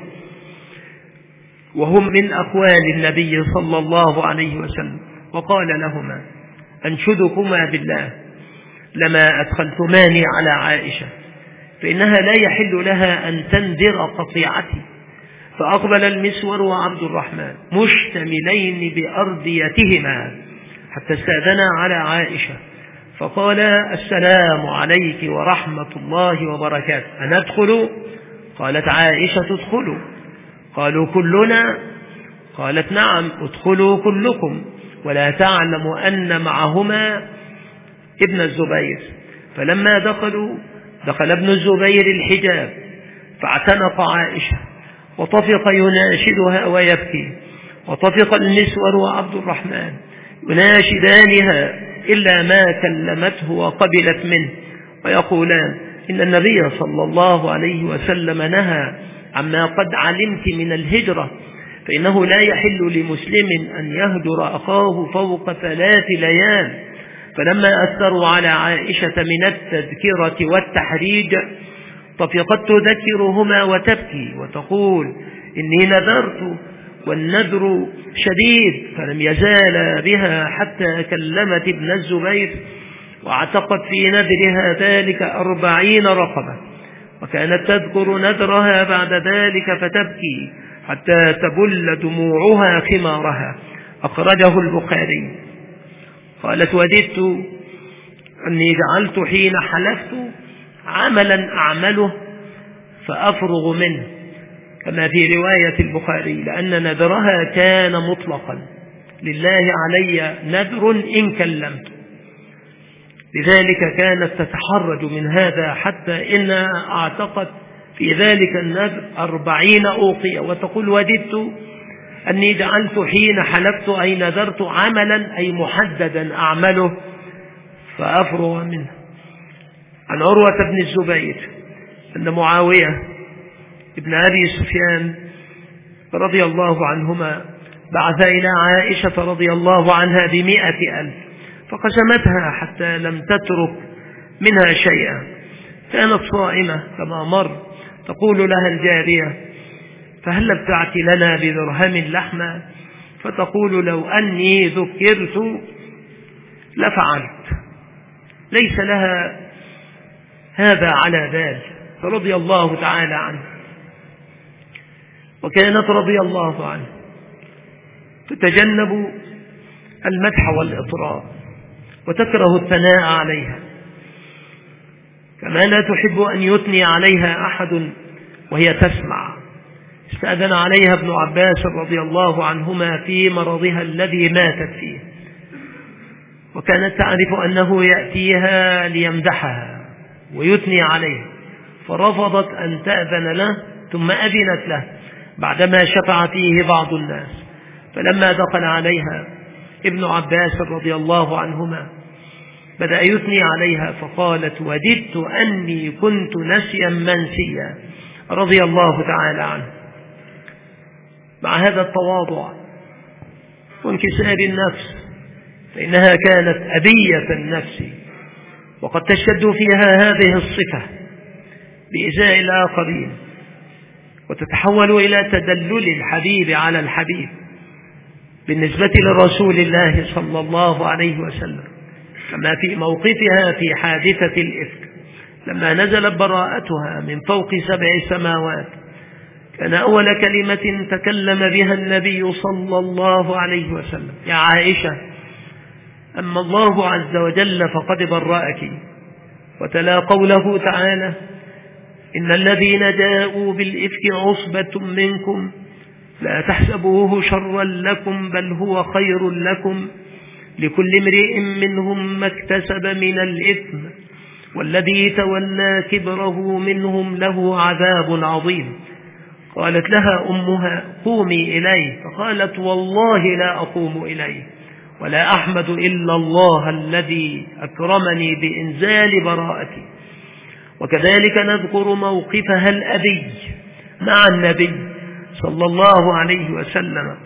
وهم من أخوال النبي صلى الله عليه وسلم، وقال لهما: أنشدكما بالله لما أدخلتماني على عائشة، فإنها لا يحل لها أن تنذر قطيعتي. فأقبل المسور وعبد الرحمن مشتملين بأرديتهما حتى استأذنا على عائشة، فقال: السلام عليك ورحمة الله وبركاته، أندخل؟ قالت عائشة: ادخلوا. قالوا: كلنا؟ قالت: نعم، ادخلوا كلكم، ولا تعلم أن معهما ابن الزبير. فلما دخلوا دخل ابن الزبير الحجاب فاعتنق عائشة وطفق يناشدها ويبكي، وطفق المسور وعبد الرحمن يناشدانها إلا ما كلمته وقبلت منه، ويقولان: إن النبي صلى الله عليه وسلم نهى عما قد علمت من الهجرة، فإنه لا يحل لمسلم أن يهجر أخاه فوق ثلاث ليال. فلما أثروا على عائشة من التذكرة والتحريج طفقت تذكرهما وتبكي وتقول: إني نذرت والنذر شديد. فلم يزال بها حتى كلمت ابن الزبير واعتقت في نذرها ذلك أربعين رقبة، وكانت تذكر نذرها بعد ذلك فتبكي حتى تبل دموعها خمارها. أخرجه البخاري. قالت: وددت أني جعلت حين حلفت عملا أعمله فأفرغ منه، كما في رواية البخاري، لأن نذرها كان مطلقا: لله علي نذر إن كلمت. لذلك كانت تتحرج من هذا، حتى إن اعتقد في ذلك النذر أربعين أوقية، وتقول: وددت أني جعلت حين حلفت أي نذرت عملا أي محددا أعمله فأفرغ منه. عن عروة بن الزبير أن معاوية ابن أبي سفيان رضي الله عنهما بعث إلى عائشة رضي الله عنها بمئة ألف، فقسمتها حتى لم تترك منها شيئا. كانت صائمة كما مر، تقول لها الجارية: فهل ابتعت لنا بدرهم لحمة؟ فتقول: لو أني ذكرت لفعلت. ليس لها هذا على بال، فرضي الله تعالى عنه. وكانت رضي الله عنه تتجنب المدح والإطراء وتكره الثناء عليها، كما لا تحب أن يثني عليها أحد وهي تسمع. استأذن عليها ابن عباس رضي الله عنهما في مرضها الذي ماتت فيه، وكانت تعرف أنه يأتيها ليمدحها ويثني عليها، فرفضت أن تأذن له، ثم أذنت له بعدما شفع فيه بعض الناس. فلما دخل عليها ابن عباس رضي الله عنهما بدأ يثني عليها، فقالت: وددت أني كنت نسيا منسيا رضي الله تعالى عنه. مع هذا التواضع وانكسار النفس، فإنها كانت أبية النفس، وقد تشتد فيها هذه الصفة بإزاء الآخرين، وتتحول إلى تدلل الحبيب على الحبيب بالنسبة لرسول الله صلى الله عليه وسلم، كما في موقفها في حادثة الإفك لما نزلت براءتها من فوق سبع سماوات. كان أول كلمة تكلم بها النبي صلى الله عليه وسلم: يا عائشة، أما الله عز وجل فقد برأك. وتلا قوله تعالى: إن الذين جاءوا بالإفك عصبة منكم لا تحسبوه شرا لكم بل هو خير لكم لكل امرئ منهم ما اكتسب من الإثم والذي تولى كبره منهم له عذاب عظيم. قالت لها أمها: قومي إليه. فقالت: والله لا أقوم إليه ولا أحمد إلا الله الذي أكرمني بإنزال براءتي. وكذلك نذكر موقفها الأبي مع النبي صلى الله عليه وسلم،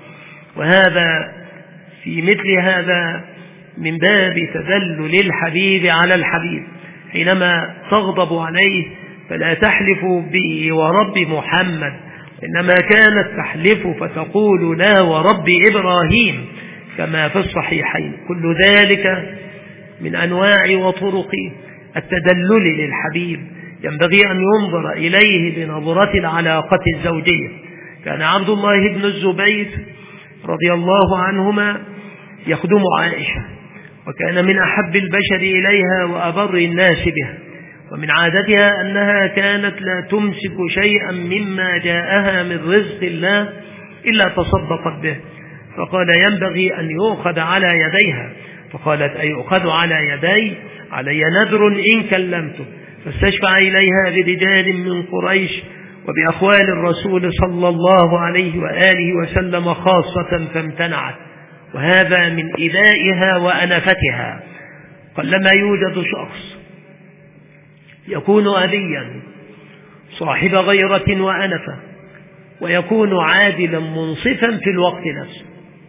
وهذا في مثل هذا من باب تدلل الحبيب على الحبيب. حينما تغضب عليه فلا تحلف به ورب محمد، إنما كانت تحلف فتقول: لا ورب إبراهيم، كما في الصحيحين. كل ذلك من أنواع وطرق التدلل للحبيب، ينبغي أن ينظر إليه بنظرة العلاقة الزوجية. كان عبد الله بن الزبير رضي الله عنهما يخدم عائشة، وكان من أحب البشر إليها وأبر الناس بها، ومن عادتها أنها كانت لا تمسك شيئا مما جاءها من رزق الله إلا تصدقت به. فقال: ينبغي أن يؤخذ على يديها. فقالت: أي أخذ على يدي؟ علي نذر إن كلمته. فاستشفع إليها برجال من قريش وبأخوال الرسول صلى الله عليه وآله وسلم خاصة، فامتنعت، وهذا من إذائها وأنفتها. قلما يوجد شخص يكون أذيا صاحب غيرة وأنفة ويكون عادلا منصفا في الوقت نفسه.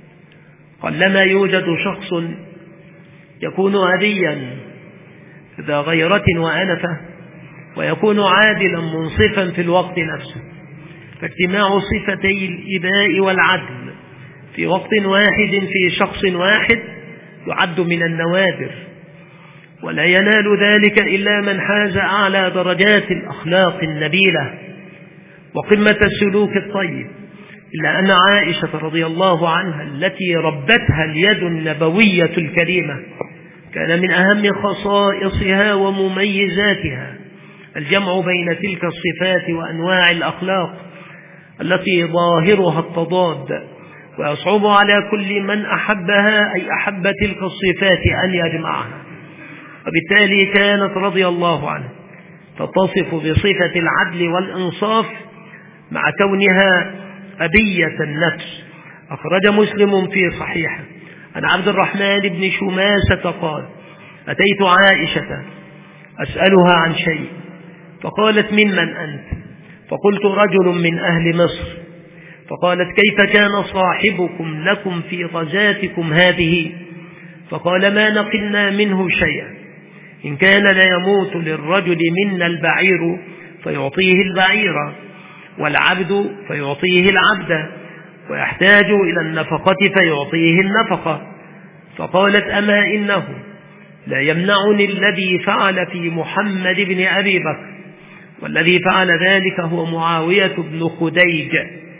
قلما يوجد شخص يكون أذيا ذا غيرة وأنفة ويكون عادلا منصفا في الوقت نفسه. فاجتماع صفتي الإباء والعدل في وقت واحد في شخص واحد يعد من النوادر، ولا ينال ذلك إلا من حاز أعلى درجات الأخلاق النبيلة وقمة السلوك الطيب. إلا أن عائشة رضي الله عنها التي ربتها اليد النبوية الكريمة كان من أهم خصائصها ومميزاتها الجمع بين تلك الصفات وأنواع الأخلاق التي ظاهرها التضاد، ويصعب على كل من أحبها أي أحب تلك الصفات أن يجمعها. وبالتالي كانت رضي الله عنها تتصف بصفة العدل والإنصاف مع كونها أبية النفس. أخرج مسلم في صحيحه عن عبد الرحمن بن شماسة قال: أتيت عائشة أسألها عن شيء، فقالت: ممن أنت؟ فقلت: رجل من أهل مصر. فقالت: كيف كان صاحبكم لكم في غزاتكم هذه؟ فقال: ما نقلنا منه شيئا، إن كان ليموت للرجل منا البعير فيعطيه البعير، والعبد فيعطيه العبد، ويحتاج إلى النفقة فيعطيه النفقة. فقالت: أما إنه لا يمنعني الذي فعل في محمد بن أبي بكر، والذي فعل ذلك هو معاوية بن خديج.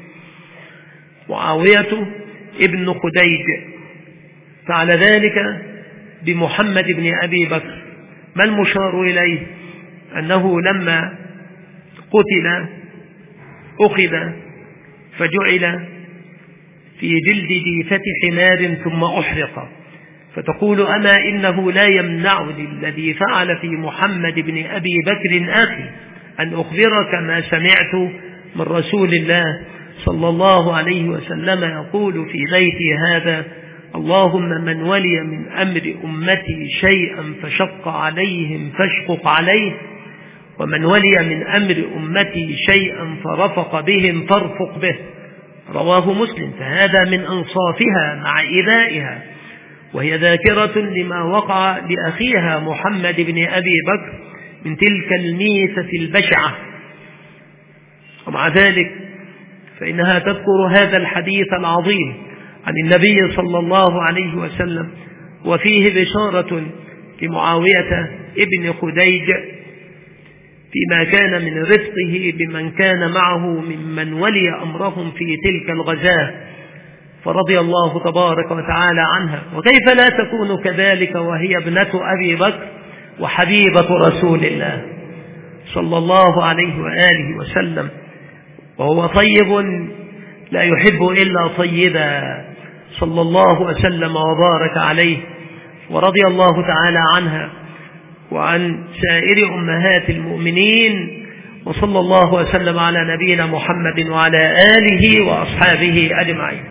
معاوية ابن خديج فعل ذلك بمحمد بن أبي بكر. ما المشار إليه؟ أنه لما قتل أخذ فجعل في جلد ديفة حمار ثم أحرق. فتقول: أما إنه لا يمنعني الذي فعل في محمد بن أبي بكر أخي أن أخبرك ما سمعت من رسول الله صلى الله عليه وسلم يقول في بيتي هذا: اللهم من ولي من أمر أمتي شيئا فشق عليهم فاشقق عليه، ومن ولي من أمر أمتي شيئا فرفق بهم فارفق به، رواه مسلم. فهذا من أنصافها مع إيذائها، وهي ذاكرة لما وقع لأخيها محمد بن أبي بكر من تلك الميتة البشعة. ومع ذلك فإنها تذكر هذا الحديث العظيم عن النبي صلى الله عليه وسلم، وفيه بشارة لمعاوية ابن خديج فيما كان من رفقه بمن كان معه ممن ولي أمرهم في تلك الغزاة، فرضي الله تبارك وتعالى عنها. وكيف لا تكون كذلك وهي ابنة أبي بكر وحبيبة رسول الله صلى الله عليه وآله وسلم، وهو طيب لا يحب إلا طيبا صلى الله وسلم وبارك عليه، ورضي الله تعالى عنها وعن سائر أمهات المؤمنين، وصلى الله وسلم على نبينا محمد وعلى آله وأصحابه أجمعين.